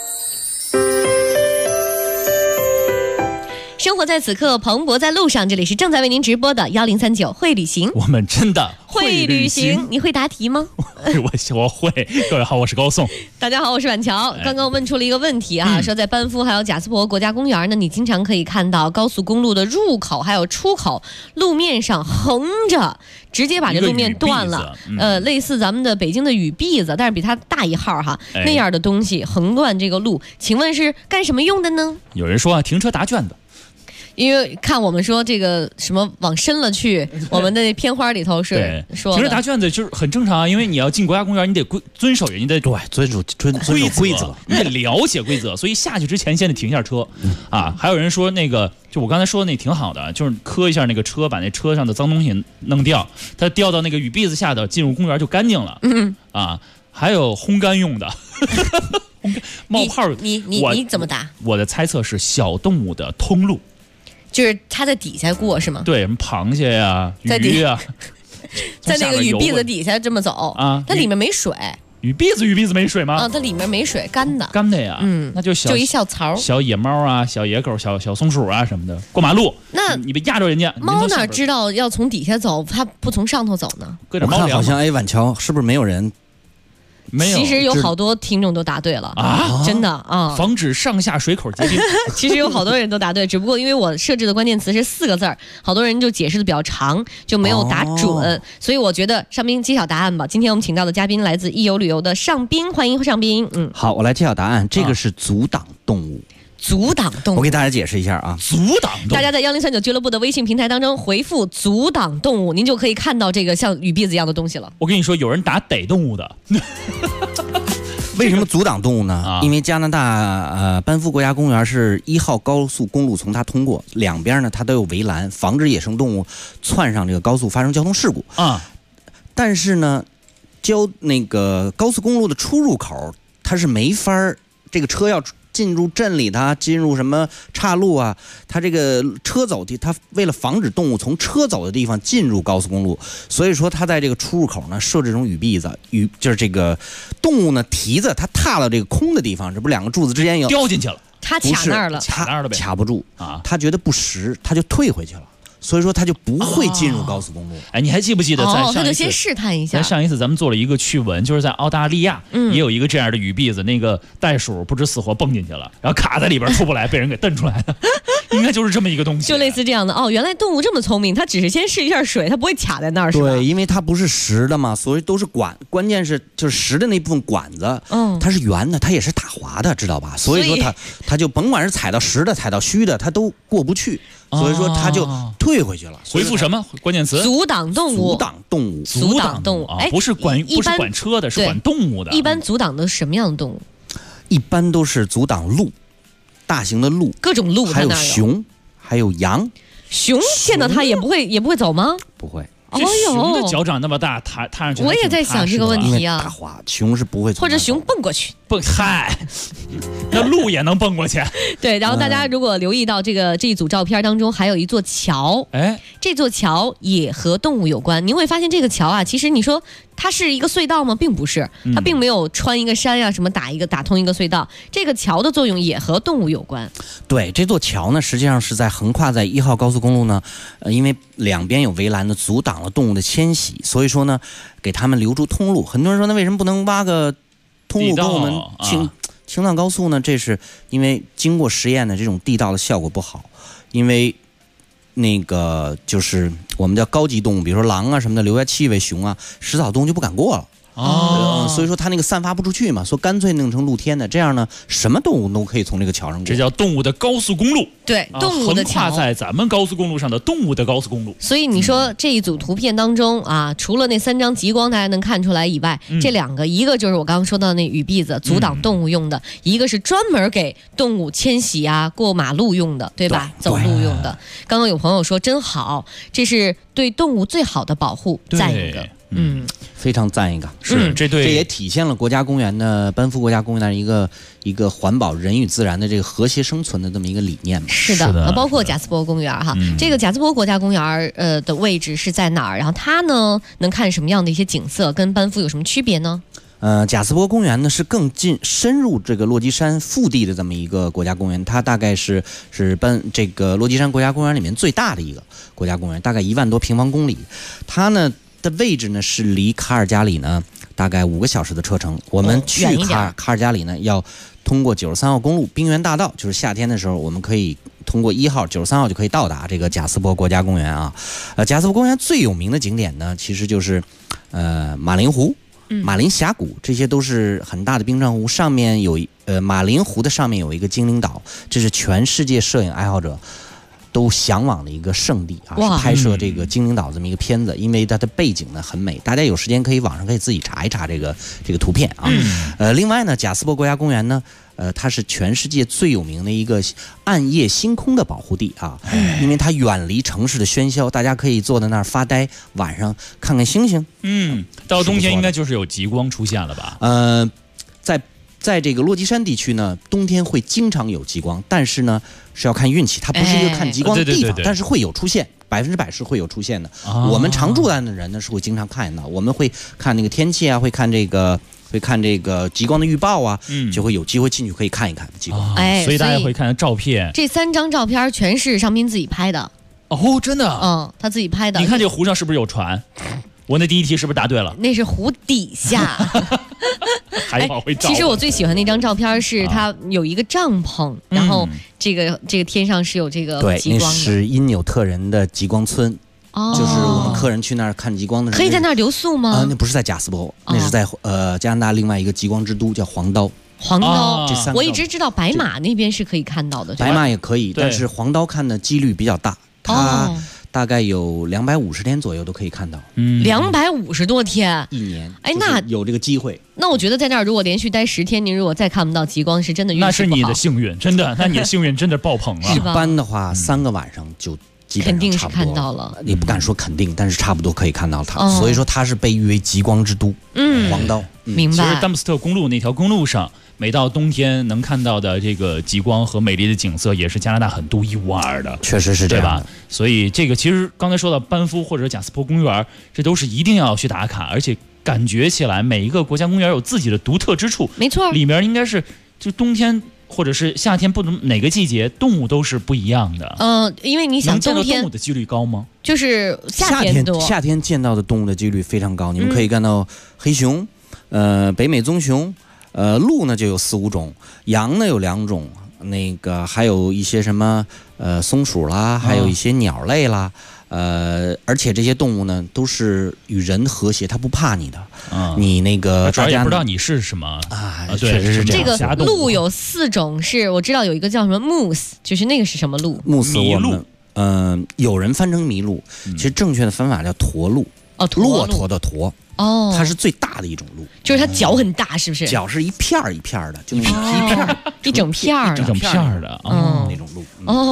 生活在此刻，蓬勃在路上。这里是正在为您直播的1039会旅行， 我们真的会旅行。你会答题吗？ 我会。各位好，我是高颂。 大家好，我是婉乔。刚刚我问出了一个问题啊，说在班夫还有贾斯伯国家公园呢，你经常可以看到高速公路的入口还有出口路面上横着，直接把这路面断了。类似咱们的北京的雨篦子，但是比它大一号哈，那样的东西横断这个路，请问是干什么用的呢？ 有人说啊，停车答卷子。 因为看我们说这个什么往深了去，我们的片花里头是说停车答卷子就是很正常啊，因为你要进国家公园，你得遵守人家的遵守规则， 你得了解规则，所以下去之前先得停一下车啊。还有人说那个，就我刚才说的那挺好的，就是磕一下那个车，把那车上的脏东西弄掉，它掉到那个雨篦子下头，进入公园就干净了。啊，还有烘干用的。冒泡， 你怎么答？ 我的猜测是小动物的通路。 就是它在底下过是吗？ 对，什么螃蟹呀、鱼呀， 在那个雨篦子底下这么走啊，它里面没水。 雨篦子没水吗？ 啊，它里面没水，干的呀。那就一小槽， 小野猫啊、小野狗、小松鼠啊什么的过马路， 那你别压着人家。 猫哪知道要从底下走，它不从上头走呢？ 我看好像晚桥是不是没有人？ 没有， 其实有好多听众都答对了啊，真的啊！ 防止上下水口结冰。 其实有好多人都答对，只不过因为我设置的关键词是4个字儿，好多人就解释的比较长，就没有答准。所以我觉得上宾揭晓答案吧。今天我们请到的嘉宾来自易游旅游的尚斌，欢迎尚斌。 好，我来揭晓答案。这个是阻挡动物。 阻挡动物， 我给大家解释一下啊。 阻挡动物， 大家在1039俱乐部的微信平台当中回复“阻挡动物”，您就可以看到这个像雨篦子一样的东西了。 我跟你说，有人打逮动物的。 为什么阻挡动物呢？因为加拿大班夫国家公园是1号高速公路从它通过，两边呢它都有围栏，防止野生动物窜上这个高速发生交通事故啊。但是呢，那个高速公路的出入口它是没法这个车要进入镇里，它进入什么岔路啊？它这个车走的，它为了防止动物从车走的地方进入高速公路，所以说它在这个出入口呢设置这种雨篦子，就是这个动物呢蹄子它踏到这个空的地方，这不2个柱子之间有掉进去了， 它卡那儿了， 卡不住啊，它觉得不实，它就退回去了。所以说它就不会进入高速公路。 哎，你还记不记得在上一次？ 他就先试探一下。 在上一次咱们做了一个趣闻，就是在澳大利亚也有一个这样的雨篦子，那个袋鼠不知死活蹦进去了，然后卡在里边出不来，被人给蹬出来了。应该就是这么一个东西， 就类似这样的哦。原来动物这么聪明，它只是先试一下水，它不会卡在那儿，是吧？ 对，因为它不是实的嘛，所以都是关键是就是实的那部分管子，它是圆的，它也是打滑的，知道吧？所以说它就甭管是踩到实的、踩到虚的，它都过不去。所以说它就退回去了。 回复什么关键词？ 阻挡动物。 阻挡动物。 阻挡动物。 哎，不是管车的，是管动物的。 一般阻挡的什么样的动物？ 一般都是阻挡鹿，大型的鹿， 各种鹿， 还有熊，还有羊。 熊见到它也不会走吗？ 不会。 哦这熊的脚长那么大，踏上去， 我也在想这个问题啊。 大滑，熊是不会， 或者熊蹦过去， 嗨，那鹿也能蹦过去。 对，然后大家如果留意到这一组照片当中，还有一座桥， 哎， 这座桥也和动物有关。您会发现这个桥啊，其实你说它是一个隧道吗？并不是，它并没有穿一个山呀，什么打通一个隧道。这个桥的作用也和动物有关。 对，这座桥呢，实际上是在横跨在1号高速公路呢，因为两边有围栏的阻挡了动物的迁徙，所以说呢，给他们留出通路。很多人说，那为什么不能挖个通路跟我们青藏高速呢？这是因为经过实验的这种地道的效果不好，因为那个就是我们叫高级动物，比如说狼啊什么的，留下气味，熊啊，食草动物就不敢过了。所以说它那个散发不出去嘛，所以干脆弄成露天的，这样呢，什么动物都可以从这个桥上过。 这叫动物的高速公路。 对，动物的桥， 横跨在咱们高速公路上的动物的高速公路。 所以你说这一组图片当中啊，除了那3张极光大家能看出来以外，这2个，一个就是我刚刚说到那雨篦子阻挡动物用的，一个是专门给动物迁徙啊、过马路用的，对吧？走路用的。刚刚有朋友说真好，这是对动物最好的保护，赞一个。 非常赞一个， 这也体现了国家公园的班夫国家公园的一个环保人与自然的这个和谐生存的这么一个理念嘛。 是的，包括贾斯伯公园哈，这个贾斯伯国家公园的位置是在哪儿？然后它呢能看什么样的一些景色？跟班夫有什么区别呢？ 贾斯伯公园呢是更深入这个落基山腹地的这么一个国家公园，它大概是这个落基山国家公园里面最大的一个国家公园，大概1万多平方公里。它呢的位置呢是离卡尔加里呢大概5个小时的车程。我们去卡尔加里呢要通过93号公路冰原大道，就是夏天的时候我们可以通过1号93号就可以到达这个贾斯伯国家公园啊。贾斯伯公园最有名的景点呢其实就是马林湖、马林峡谷，这些都是很大的冰川湖。上面有马林湖的上面有一个精灵岛，这是全世界摄影爱好者都向往的一个圣地啊，是拍摄这个精灵岛这么一个片子，因为它的背景呢很美，大家有时间可以网上可以自己查一查这个图片啊。另外呢，贾斯伯国家公园呢，它是全世界最有名的一个暗夜星空的保护地啊，因为它远离城市的喧嚣，大家可以坐在那儿发呆，晚上看看星星。 到冬天应该就是有极光出现了吧？ 在这个落基山地区呢，冬天会经常有极光，但是呢是要看运气，它不是一个看极光的地方，但是会有出现，100%是会有出现的。我们常住在的人呢是会经常看到，我们会看那个天气啊，会看这个极光的预报啊，就会有机会进去可以看一看极光。 所以大家会看照片。 这3张照片全是尚斌自己拍的。 哦，真的？ 他自己拍的。 你看这个湖上是不是有船？我那第一题是不是答对了？ 那是湖底下。 还往回照。 其实我最喜欢那张照片是它有一个帐篷，然后这个天上是有这个极光的。 对，那是因纽特人的极光村。就是我们客人去那儿看极光的时候， 可以在那儿留宿吗？ 那不是在贾斯伯，那是在加拿大另外一个极光之都叫黄刀。 黄刀，我一直知道白马那边是可以看到的。 白马也可以，但是黄刀看的几率比较大，它大概有250天左右都可以看到。 250多天 ，1年。 那有这个机会。 那我觉得在那儿如果连续待10天，您如果再看不到极光，是真的运气不好。 那是你的幸运，真的，那你的幸运真的爆棚了。 一般的话，3个晚上就基本上肯定是看到了。 也不敢说肯定，但是差不多可以看到它。所以说它是被誉为极光之都。黄刀。 明白。 其实丹布斯特公路那条公路上，每到冬天能看到的这个极光和美丽的景色，也是加拿大很独一无二的。 确实是这样的， 对吧？所以这个其实刚才说到班夫或者贾斯伯公园，这都是一定要去打卡，而且感觉起来每一个国家公园有自己的独特之处。 没错， 里面应该是就冬天或者是夏天，不同哪个季节动物都是不一样的。 因为你想冬天能见到动物的几率高吗？ 就是夏天多， 夏天见到的动物的几率非常高。你们可以看到黑熊，北美棕熊。鹿呢就有4、5种，羊呢有2种，那个还有一些什么松鼠啦，还有一些鸟类啦，而且这些动物呢都是与人和谐，它不怕你的。你那个主要也不知道你是什么啊， 确实是这样。这个鹿有4种，是我知道有一个叫什么 moose， 就是那个是什么鹿？ 麋鹿。有人翻成麋鹿，其实正确的分法叫驼鹿。骆驼的驼。它是最大的一种鹿， 就是它脚很大，是不是？ 脚是一片一片的，就那一片一整片的， 那种鹿。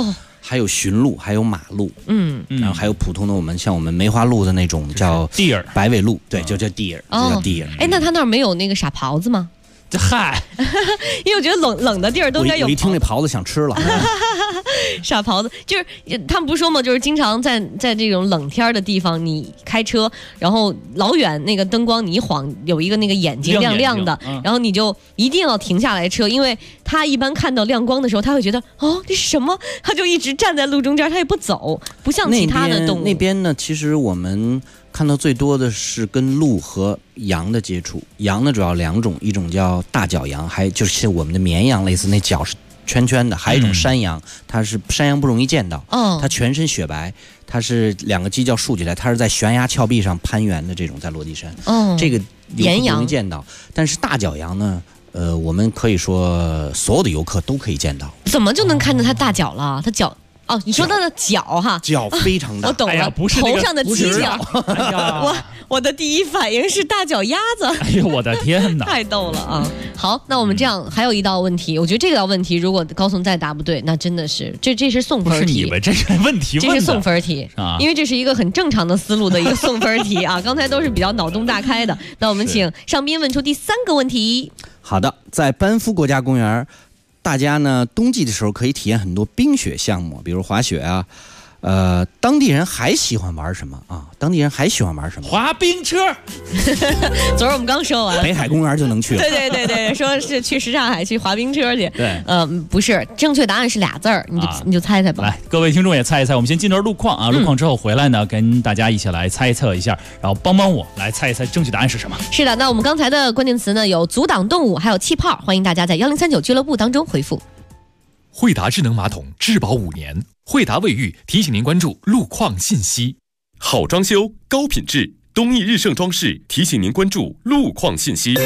还有驯鹿，还有马鹿，然后还有普通的我们梅花鹿的那种叫地儿白尾鹿，对，就叫地儿，就叫地儿。 哎，那他那儿没有那个傻狍子吗？ 这嗨， 因为我觉得冷的地儿都应该有。 我一听那狍子想吃了。 傻狍子就是他们不说吗？就是经常在这种冷天的地方，你开车，然后老远那个灯光你一晃，有一个那个眼睛亮亮的，然后你就一定要停下来车，因为他一般看到亮光的时候，他会觉得哦这是什么，他就一直站在路中间，他也不走，不像其他的动物。 那边呢，其实我们看到最多的是跟鹿和羊的接触。羊呢主要2种，一种叫大角羊，还就是我们的绵羊，类似那角是圈圈的，还有一种山羊，它是山羊不容易见到，它全身雪白，它是2个犄角竖起来，它是在悬崖峭壁上攀援的这种，在落地山，这个游客不容易见到。但是大角羊呢，我们可以说所有的游客都可以见到。 怎么就能看到它大角了？它角。哦，你说它的脚哈， 脚非常大， 我懂了， 不是头上的犄角。 哎我的第一反应是大脚丫子。 哎呦，我的天哪， 太逗了啊！好，那我们这样还有一道问题，我觉得这道问题如果高颂再答不对，那真的是这是送分题。 不是你们这是问题问的， 这是送分题啊， 因为这是一个很正常的思路的一个送分题啊。刚才都是比较脑洞大开的，那我们请尚斌问出第3个问题。 好的，在班夫国家公园。大家呢，冬季的时候可以体验很多冰雪项目，比如滑雪啊。当地人还喜欢玩什么啊？滑冰车。 昨儿我们刚说完， 北海公园就能去了。 对，说是去什刹海去滑冰车去。 对， 不是，正确答案是2字儿，你就猜猜吧。 来，各位听众也猜一猜。我们先进段路况啊，路况之后回来呢，跟大家一起来猜测一下，然后帮我来猜一猜正确答案是什么。 是的，那我们刚才的关键词呢有阻挡动物，还有气泡，欢迎大家在1039俱乐部当中回复。 惠达智能马桶质保5年，惠达卫浴提醒您关注路况信息。好装修高品质，东义日盛装饰提醒您关注路况信息。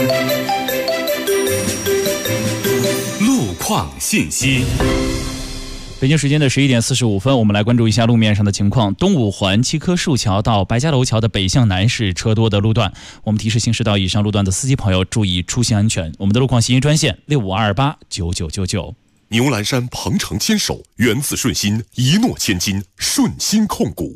路况信息。 北京时间的11点45分，我们来关注一下路面上的情况。东五环7棵树桥到白家楼桥的北向南是车多的路段，我们提示行驶到以上路段的司机朋友注意出行安全。我们的路况信息专线65289999。 牛栏山鹏程牵手，源自顺心，一诺千金，顺心控股。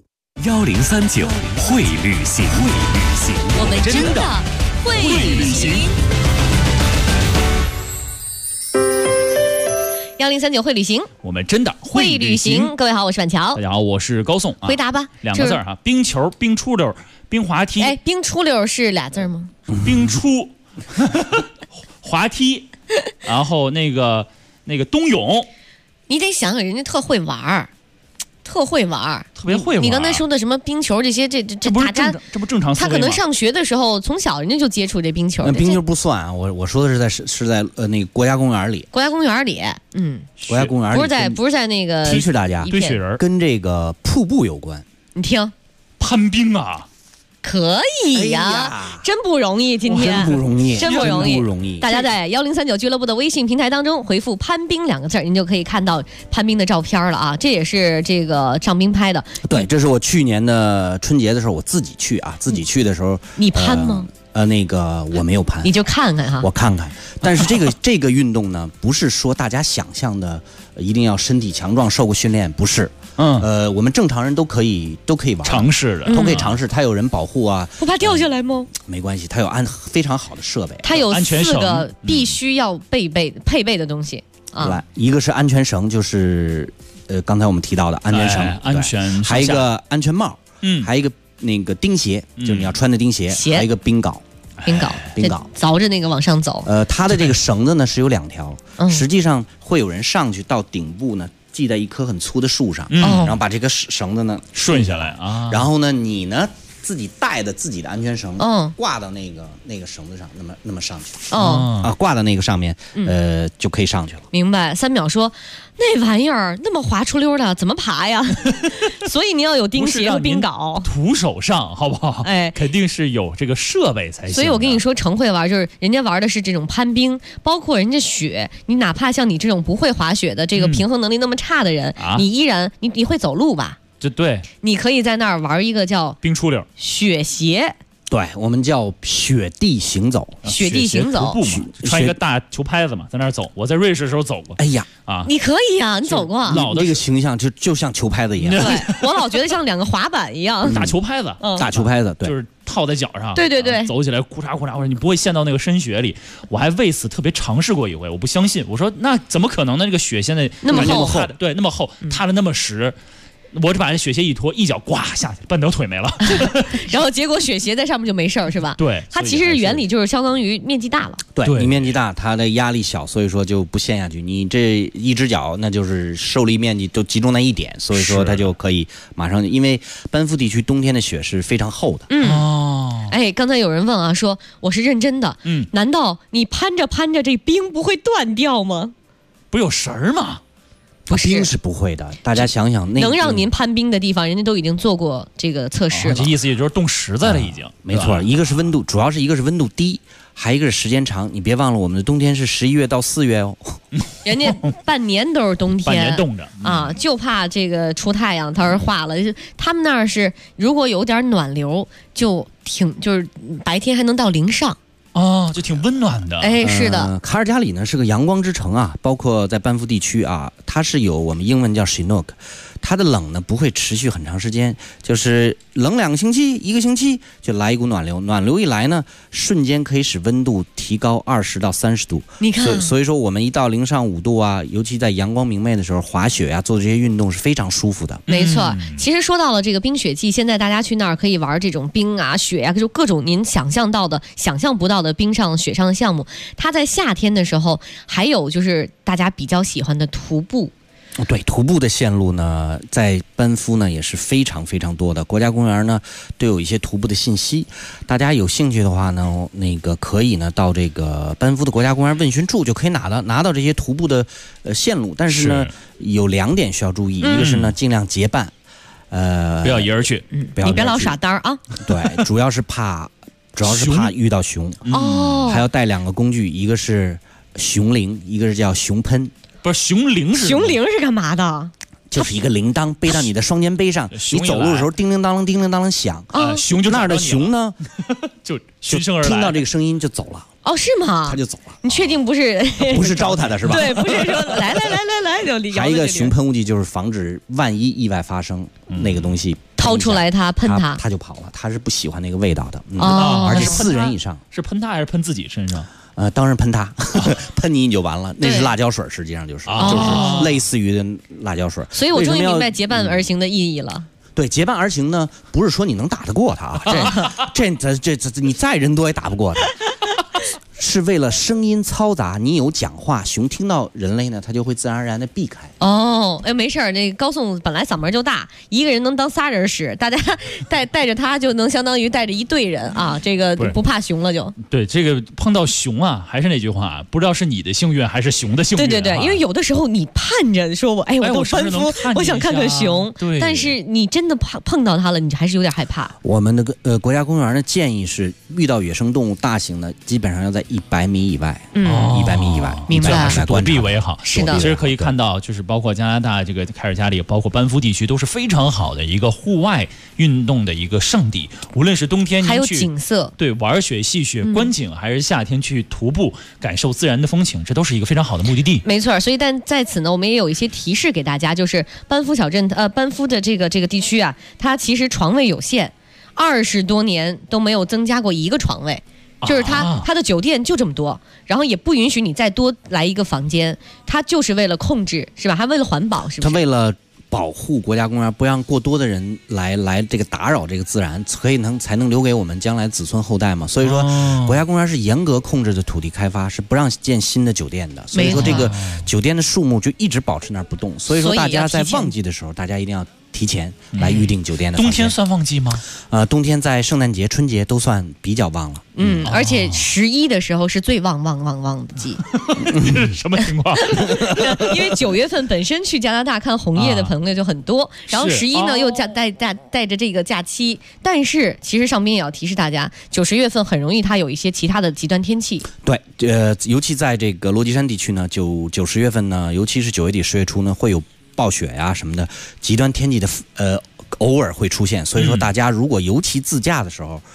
1039会旅行， 我们真的会旅行。1039会旅行， 我们真的会旅行。 各位好，我是板桥。 大家好，我是高颂。 回答吧 ，2个字哈，冰球、冰出溜、冰滑梯。 哎，冰出溜是2字吗？ 冰出滑梯，然后那个冬泳， 你得想想人家特会玩，特别会玩。你刚才说的什么冰球这些，这大家这不正常思维吗？ 他可能上学的时候从小人家就接触这冰球。 那冰球不算啊，我说的是在那个国家公园里。 国家公园里， 国家公园里不是在那个。 提示大家， 堆雪人跟这个瀑布有关。 你听， 攀冰啊。 可以呀，真不容易，今天真不容易。大家在1039俱乐部的微信平台当中回复"攀冰"2个字，您就可以看到攀冰的照片了啊！这也是这个上冰拍的。 对，这是我去年的春节的时候我自己去啊，自己去的时候。 你攀吗？ 那个我没有攀， 你就看看哈。 我看看，但是这个运动呢，不是说大家想象的一定要身体强壮、受过训练，不是。我们正常人都可以玩， 尝试的， 都可以尝试。它有人保护啊， 不怕掉下来吗？ 没关系，它有非常好的设备。 它有4个必须要配备的东西啊。 来，一个是安全绳，就是刚才我们提到的安全绳， 安全， 还有一个安全帽，还有一个那个钉鞋，就是你要穿的钉鞋，还有一个冰镐， 凿着那个往上走。 它的这个绳子呢是有2条，实际上会有人上去到顶部呢。系在一棵很粗的树上，然后把这个绳子呢顺下来啊， 然后呢，你呢自己带的自己的安全绳，挂到那个绳子上，那么上去，挂到那个上面，就可以上去了。 明白？3秒说，那玩意儿那么滑出溜的，怎么爬呀？所以你要有钉鞋和冰镐， 徒手上，好不好？ 哎， 肯定是有这个设备才行。 所以我跟你说，成会玩就是人家玩的是这种攀冰，包括人家雪，你哪怕像你这种不会滑雪的，这个平衡能力那么差的人，你依然你会走路吧？ 对， 你可以在那儿玩一个叫冰出溜雪鞋。 对，我们叫雪地行走。 雪地行走， 徒步嘛，穿一个大球拍子嘛，在那儿走。我在瑞士的时候走过。 哎呀， 你可以啊，你走过。 老的这个形象就像球拍子一样。 对，我老觉得像2个滑板一样。 大球拍子， 大球拍子，对， 就是套在脚上。 对对对， 走起来库嚓库嚓，我说你不会陷到那个深雪里。我还为此特别尝试过一回，我不相信，我说那怎么可能呢？这个雪现在那么厚， 对，那么厚，踏了那么实。我就把那雪鞋一脱，一脚呱下去，半条腿没了。 然后结果雪鞋在上面就没事儿，是吧？ 对， 它其实原理就是相当于面积大了。 对，你面积大，它的压力小，所以说就不陷下去。你这一只脚，那就是受力面积都集中在一点，所以说它就可以马上。因为班夫地区冬天的雪是非常厚的。 哎，刚才有人问啊，说我是认真的。难道你攀着攀着这冰不会断掉吗？ 不有绳儿吗？ 冰是不会的，大家想想， 能让您攀冰的地方，人家都已经做过这个测试了。 这意思也就是冻实在了，已经。 没错，一个是温度，主要是一个是温度低，还一个是时间长。你别忘了，我们的冬天是11月到4月哦。 人家半年都是冬天， 半年冻着啊，就怕这个出太阳，它是化了。他们那儿是如果有点暖流，就是白天还能到0上。 就挺温暖的。 哎，是的。 卡尔加里呢是个阳光之城啊，包括在班夫地区啊，它是有我们英文叫 Chinook， 它的冷呢不会持续很长时间，就是冷2个星期、1个星期就来一股暖流，暖流一来呢，瞬间可以使温度提高20到30度。 你看， 所以说我们一到0上5度啊，尤其在阳光明媚的时候，滑雪啊，做这些运动是非常舒服的。 没错，其实说到了这个冰雪季，现在大家去那儿可以玩这种冰啊、雪啊，就各种您想象不到的冰上、雪上的项目。它在夏天的时候，还有就是大家比较喜欢的徒步。 对，徒步的线路呢，在班夫呢也是非常非常多的。国家公园呢都有一些徒步的信息，大家有兴趣的话呢，那个可以呢到这个班夫的国家公园问询处就可以拿到这些徒步的线路。但是呢，有2点需要注意，一个是呢尽量结伴， 不要一人去， 你别老耍单啊。 对，主要是怕遇到熊还要带2个工具，一个是熊铃，一个是叫熊喷。 不是熊铃是干嘛的？ 就是一个铃铛背到你的双肩背上，你走路的时候叮铃当啷叮铃当啷响。 熊就那儿的熊呢， 就循声而来， 听到这个声音就走了。 哦，是吗？ 他就走了。 你确定不是招他的是吧？ 对，不是说来就离。 还有一个熊喷雾剂，就是防止万一意外发生，那个东西掏出来它喷他就跑了。他是不喜欢那个味道的。而且4人以上。 是喷他还是喷自己身上？ 当然喷他，喷你就完了。那是辣椒水，实际上就是类似于的辣椒水。 所以我终于明白结伴而行的意义了。 对，结伴而行呢，不是说你能打得过他啊，这你再人多也打不过他。是为了声音嘈杂，你有讲话，熊听到人类呢，它就会自然而然的避开。 没事儿，那高颂本来嗓门就大，一个人能当3人使，大家带着他就能相当于带着一队人啊，这个不怕熊了就。 对，这个碰到熊啊，还是那句话，不知道是你的幸运还是熊的幸运。 对，因为有的时候你盼着说我到班夫，我想看看熊，但是你真的碰到它了，你还是有点害怕。 我们的国家公园的建议是，遇到野生动物大型的，基本上要在100米以外，100米以外， 明白， 还是躲避为好。 是的， 其实可以看到，就是包括加拿大这个凯尔加里，包括班夫地区，都是非常好的一个户外运动的一个圣地。无论是冬天还有景色， 对，玩雪、戏雪、观景，还是夏天去徒步，感受自然的风情，这都是一个非常好的目的地。 没错，所以但在此呢，我们也有一些提示给大家，就是班夫小镇，班夫的这个地区啊，它其实床位有限，20多年都没有增加过1个床位。就是它的酒店就这么多，然后也不允许你再多来1个房间，它就是为了控制，是吧？还为了环保，是不是？ 它为了保护国家公园，不让过多的人来这个打扰这个自然，才能留给我们将来子孙后代嘛。所以说，国家公园是严格控制的土地开发，是不让建新的酒店的。所以说，这个酒店的数目就一直保持那儿不动。所以说，大家在旺季的时候，大家一定要提前来预定酒店的。 冬天算旺季吗？ 冬天在圣诞节、春节都算比较旺了。 而且11的时候是最旺的季。 什么情况？ 因为9月份本身去加拿大看红叶的朋友就很多，然后11呢又带着这个假期，但是其实上边也要提示大家，9、10月份很容易它有一些其他的极端天气。 对，尤其在这个落基山地区呢，9、10月份呢，尤其是9月底10月初呢，会有暴雪呀什么的极端天气的偶尔会出现，所以说大家如果尤其自驾的时候，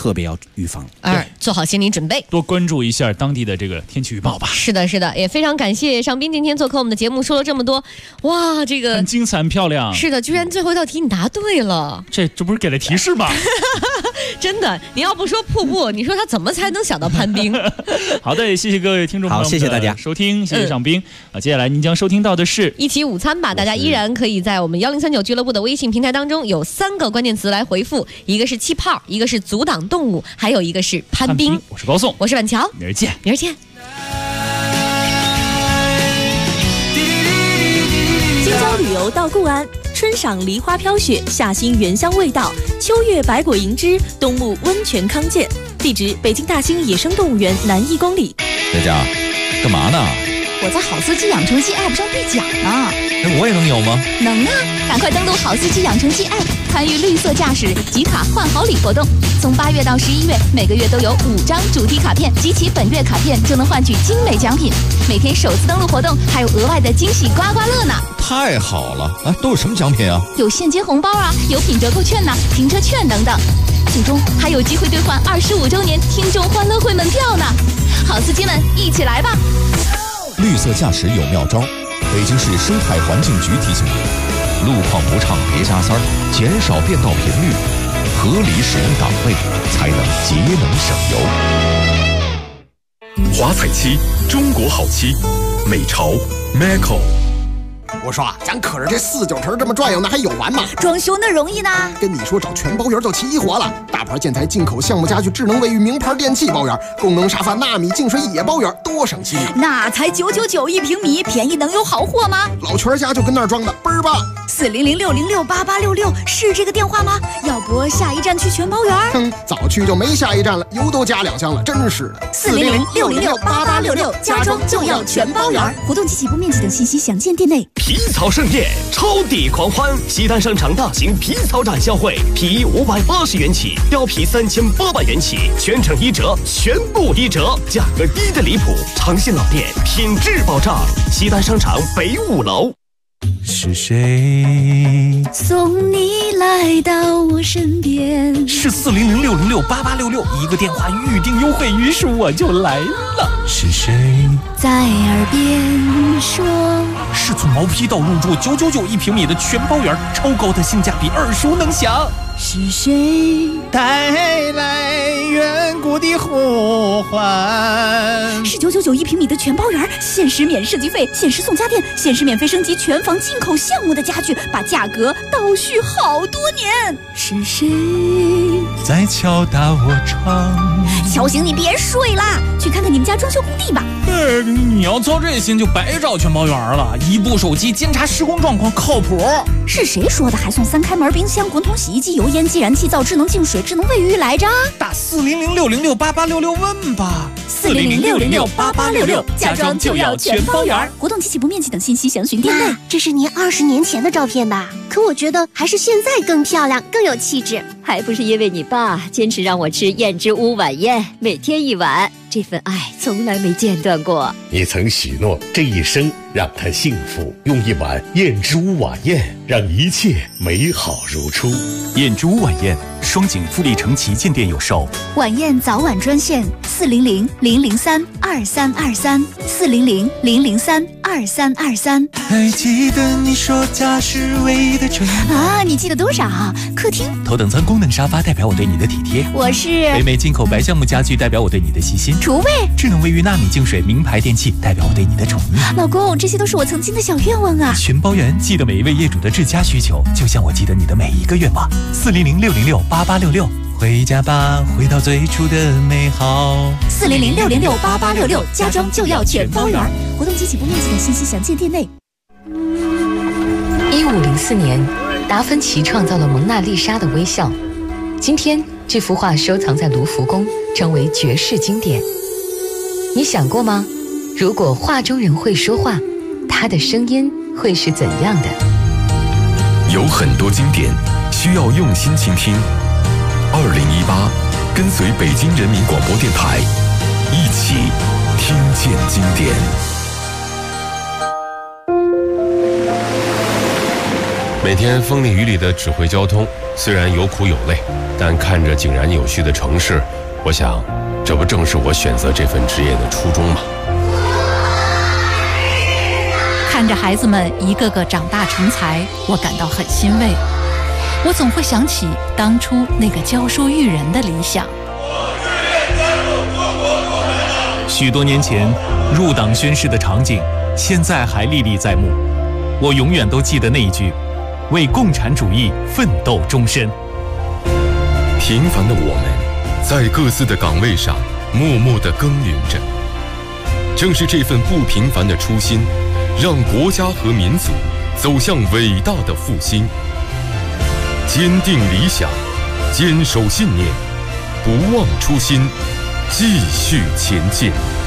特别要预防， 做好心理准备， 多关注一下当地的这个天气预报吧。 是的，是的，也非常感谢尚斌今天做客我们的节目，说了这么多，哇，这个很精彩，很漂亮。 是的，居然最后一道题你答对了， 这不是给了提示吗？ 真的，你要不说瀑布，你说他怎么才能想到攀冰？ 好的，谢谢各位听众朋友们， 好，谢谢大家收听，谢谢尚斌。接下来您将收听到的是一起午餐吧，大家依然可以在我们1039俱乐部的微信平台当中有3个关键词来回复，一个是气泡，一个是阻挡动物，还有一个是攀冰。 我是高颂， 我是婉乔， 明儿见， 明儿见。 京郊旅游到固安，春赏梨花飘雪，夏欣原香味道，秋月百果盈枝，冬沐温泉康健。地址：北京大兴野生动物园南1公里。 佳佳，干嘛呢？ 我在好司机养成记 App 上兑奖呢。 我也能有吗？ 能啊！赶快登录好司机养成记 App， 参与绿色驾驶集卡换好礼活动。从8月到11月，每个月都有5张主题卡片，集齐本月卡片就能换取精美奖品。每天首次登录活动还有额外的惊喜刮刮乐呢！ 太好了！啊，都有什么奖品啊？ 有现金红包啊，有品折扣券呐，停车券等等。最终还有机会兑换25周年听众欢乐会门票呢！好司机们，一起来吧！ 绿色驾驶有妙招，北京市生态环境局提醒您：路况不畅别加塞儿，减少变道频率，合理使用档位，才能节能省油。 华彩漆，中国好漆，美潮 Maco。 我说啊，咱可是这49城这么转悠，那还有完吗？ 装修那容易呢？ 跟你说，找全包圆就齐活了。大牌建材、进口项目家具、智能卫浴、名牌电器包圆，功能沙发、纳米净水也包圆，多省心啊！ 那才9991平米，便宜能有好货吗？ 老全家就跟那儿装的，倍儿棒。 400-606-8866是这个电话吗？要不下一站去全包圆？ 早去就没下一站了，油都加2箱了，真是的。 400-606-8866，家装就要全包圆。活动及起步面积等信息详见店内。 皮草盛宴，超抵狂欢！西单商场大型皮草展销会，皮衣580元起，貂皮3800元起，全程1折，全部1折，价格低得离谱。长信老店，品质保障。西单商场北5楼。 是谁送你来到我身边？ 是400-606-8866，一个电话预定优惠，于是我就来了。是谁在耳边说？ 是从毛坯到入住9991平米的全包圆，超高的性价比，耳熟能详。 是谁带来远古的呼唤？ 是9991平米的全包圆，限时免设计费，限时送家电，限时免费升级全房进口项目的家具，把价格倒叙好多年。是谁在敲打我窗？ 乔醒你别睡啦，去看看你们家装修工地吧。 你要操这心就白找全包圆了，一部手机监察施工状况靠谱。 是谁说的还送3开门冰箱、滚筒、洗衣机、油烟计、燃气灶、智能净水、智能卫浴来着？ 打400-606-8866问吧。 400-606-8866，家装就要全包圆。活动及起步面积等信息详询店内。 这是您20年前的照片吧？可我觉得还是现在更漂亮，更有气质。 还不是因为你爸坚持让我吃燕之屋晚宴，每天1碗，这份爱从来没间断过。 你曾许诺这一生让他幸福，用1碗燕之屋晚宴让一切美好如初。 燕之屋晚宴，双井富力城旗舰店有售。 晚宴早晚专线400-003-2323，400-003-2323。 还记得你说家是唯一的纯啊？你记得多少？客厅头等舱功能沙发代表我对你的体贴。 我是北美进口白橡木家具代表我对你的细心。 厨卫智能卫浴纳米净水名牌电器代表我对你的宠溺。 老公，这些都是我曾经的小愿望啊！ 全包圆，记得每一位业主的至佳需求，就像我记得你的每一个愿望。400-606-8866，回家吧，回到最初的美好。 400-606-8866，家装就要全包圆。活动及起步面积等信息详见店内。 1504年，达芬奇创造了蒙娜丽莎的微笑。今天，这幅画收藏在卢浮宫，成为绝世经典。你想过吗？如果画中人会说话，他的声音会是怎样的？ 有很多经典需要用心倾听。2018，跟随北京人民广播电台，一起听见经典。 每天风里雨里的指挥交通，虽然有苦有累，但看着井然有序的城市，我想，这不正是我选择这份职业的初衷吗？ 看着孩子们一个个长大成才，我感到很欣慰。我总会想起当初那个教书育人的理想。 许多年前入党宣誓的场景，现在还历历在目。我永远都记得那一句：为共产主义奋斗终身。 平凡的我们，在各自的岗位上默默地耕耘着。正是这份不平凡的初心，让国家和民族走向伟大的复兴。坚定理想，坚守信念，不忘初心，继续前进。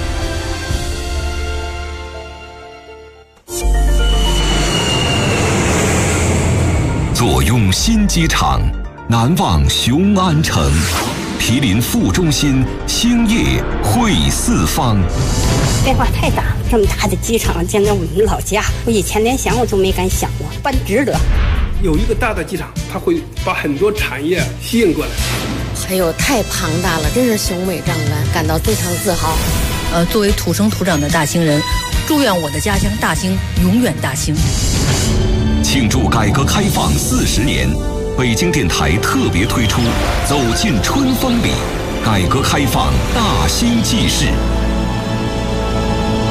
坐拥新机场，难忘雄安城。毗邻副中心，兴业汇四方。 变化太大了，这么大的机场，建在我们老家，我以前连想我都没敢想过，办值得。 有一个大的机场，它会把很多产业吸引过来。 还有太庞大了，真是雄伟壮观，感到非常自豪。 作为土生土长的大兴人，祝愿我的家乡大兴永远大兴。 庆祝改革开放40年，北京电台特别推出《走进春风里》，改革开放大兴纪事。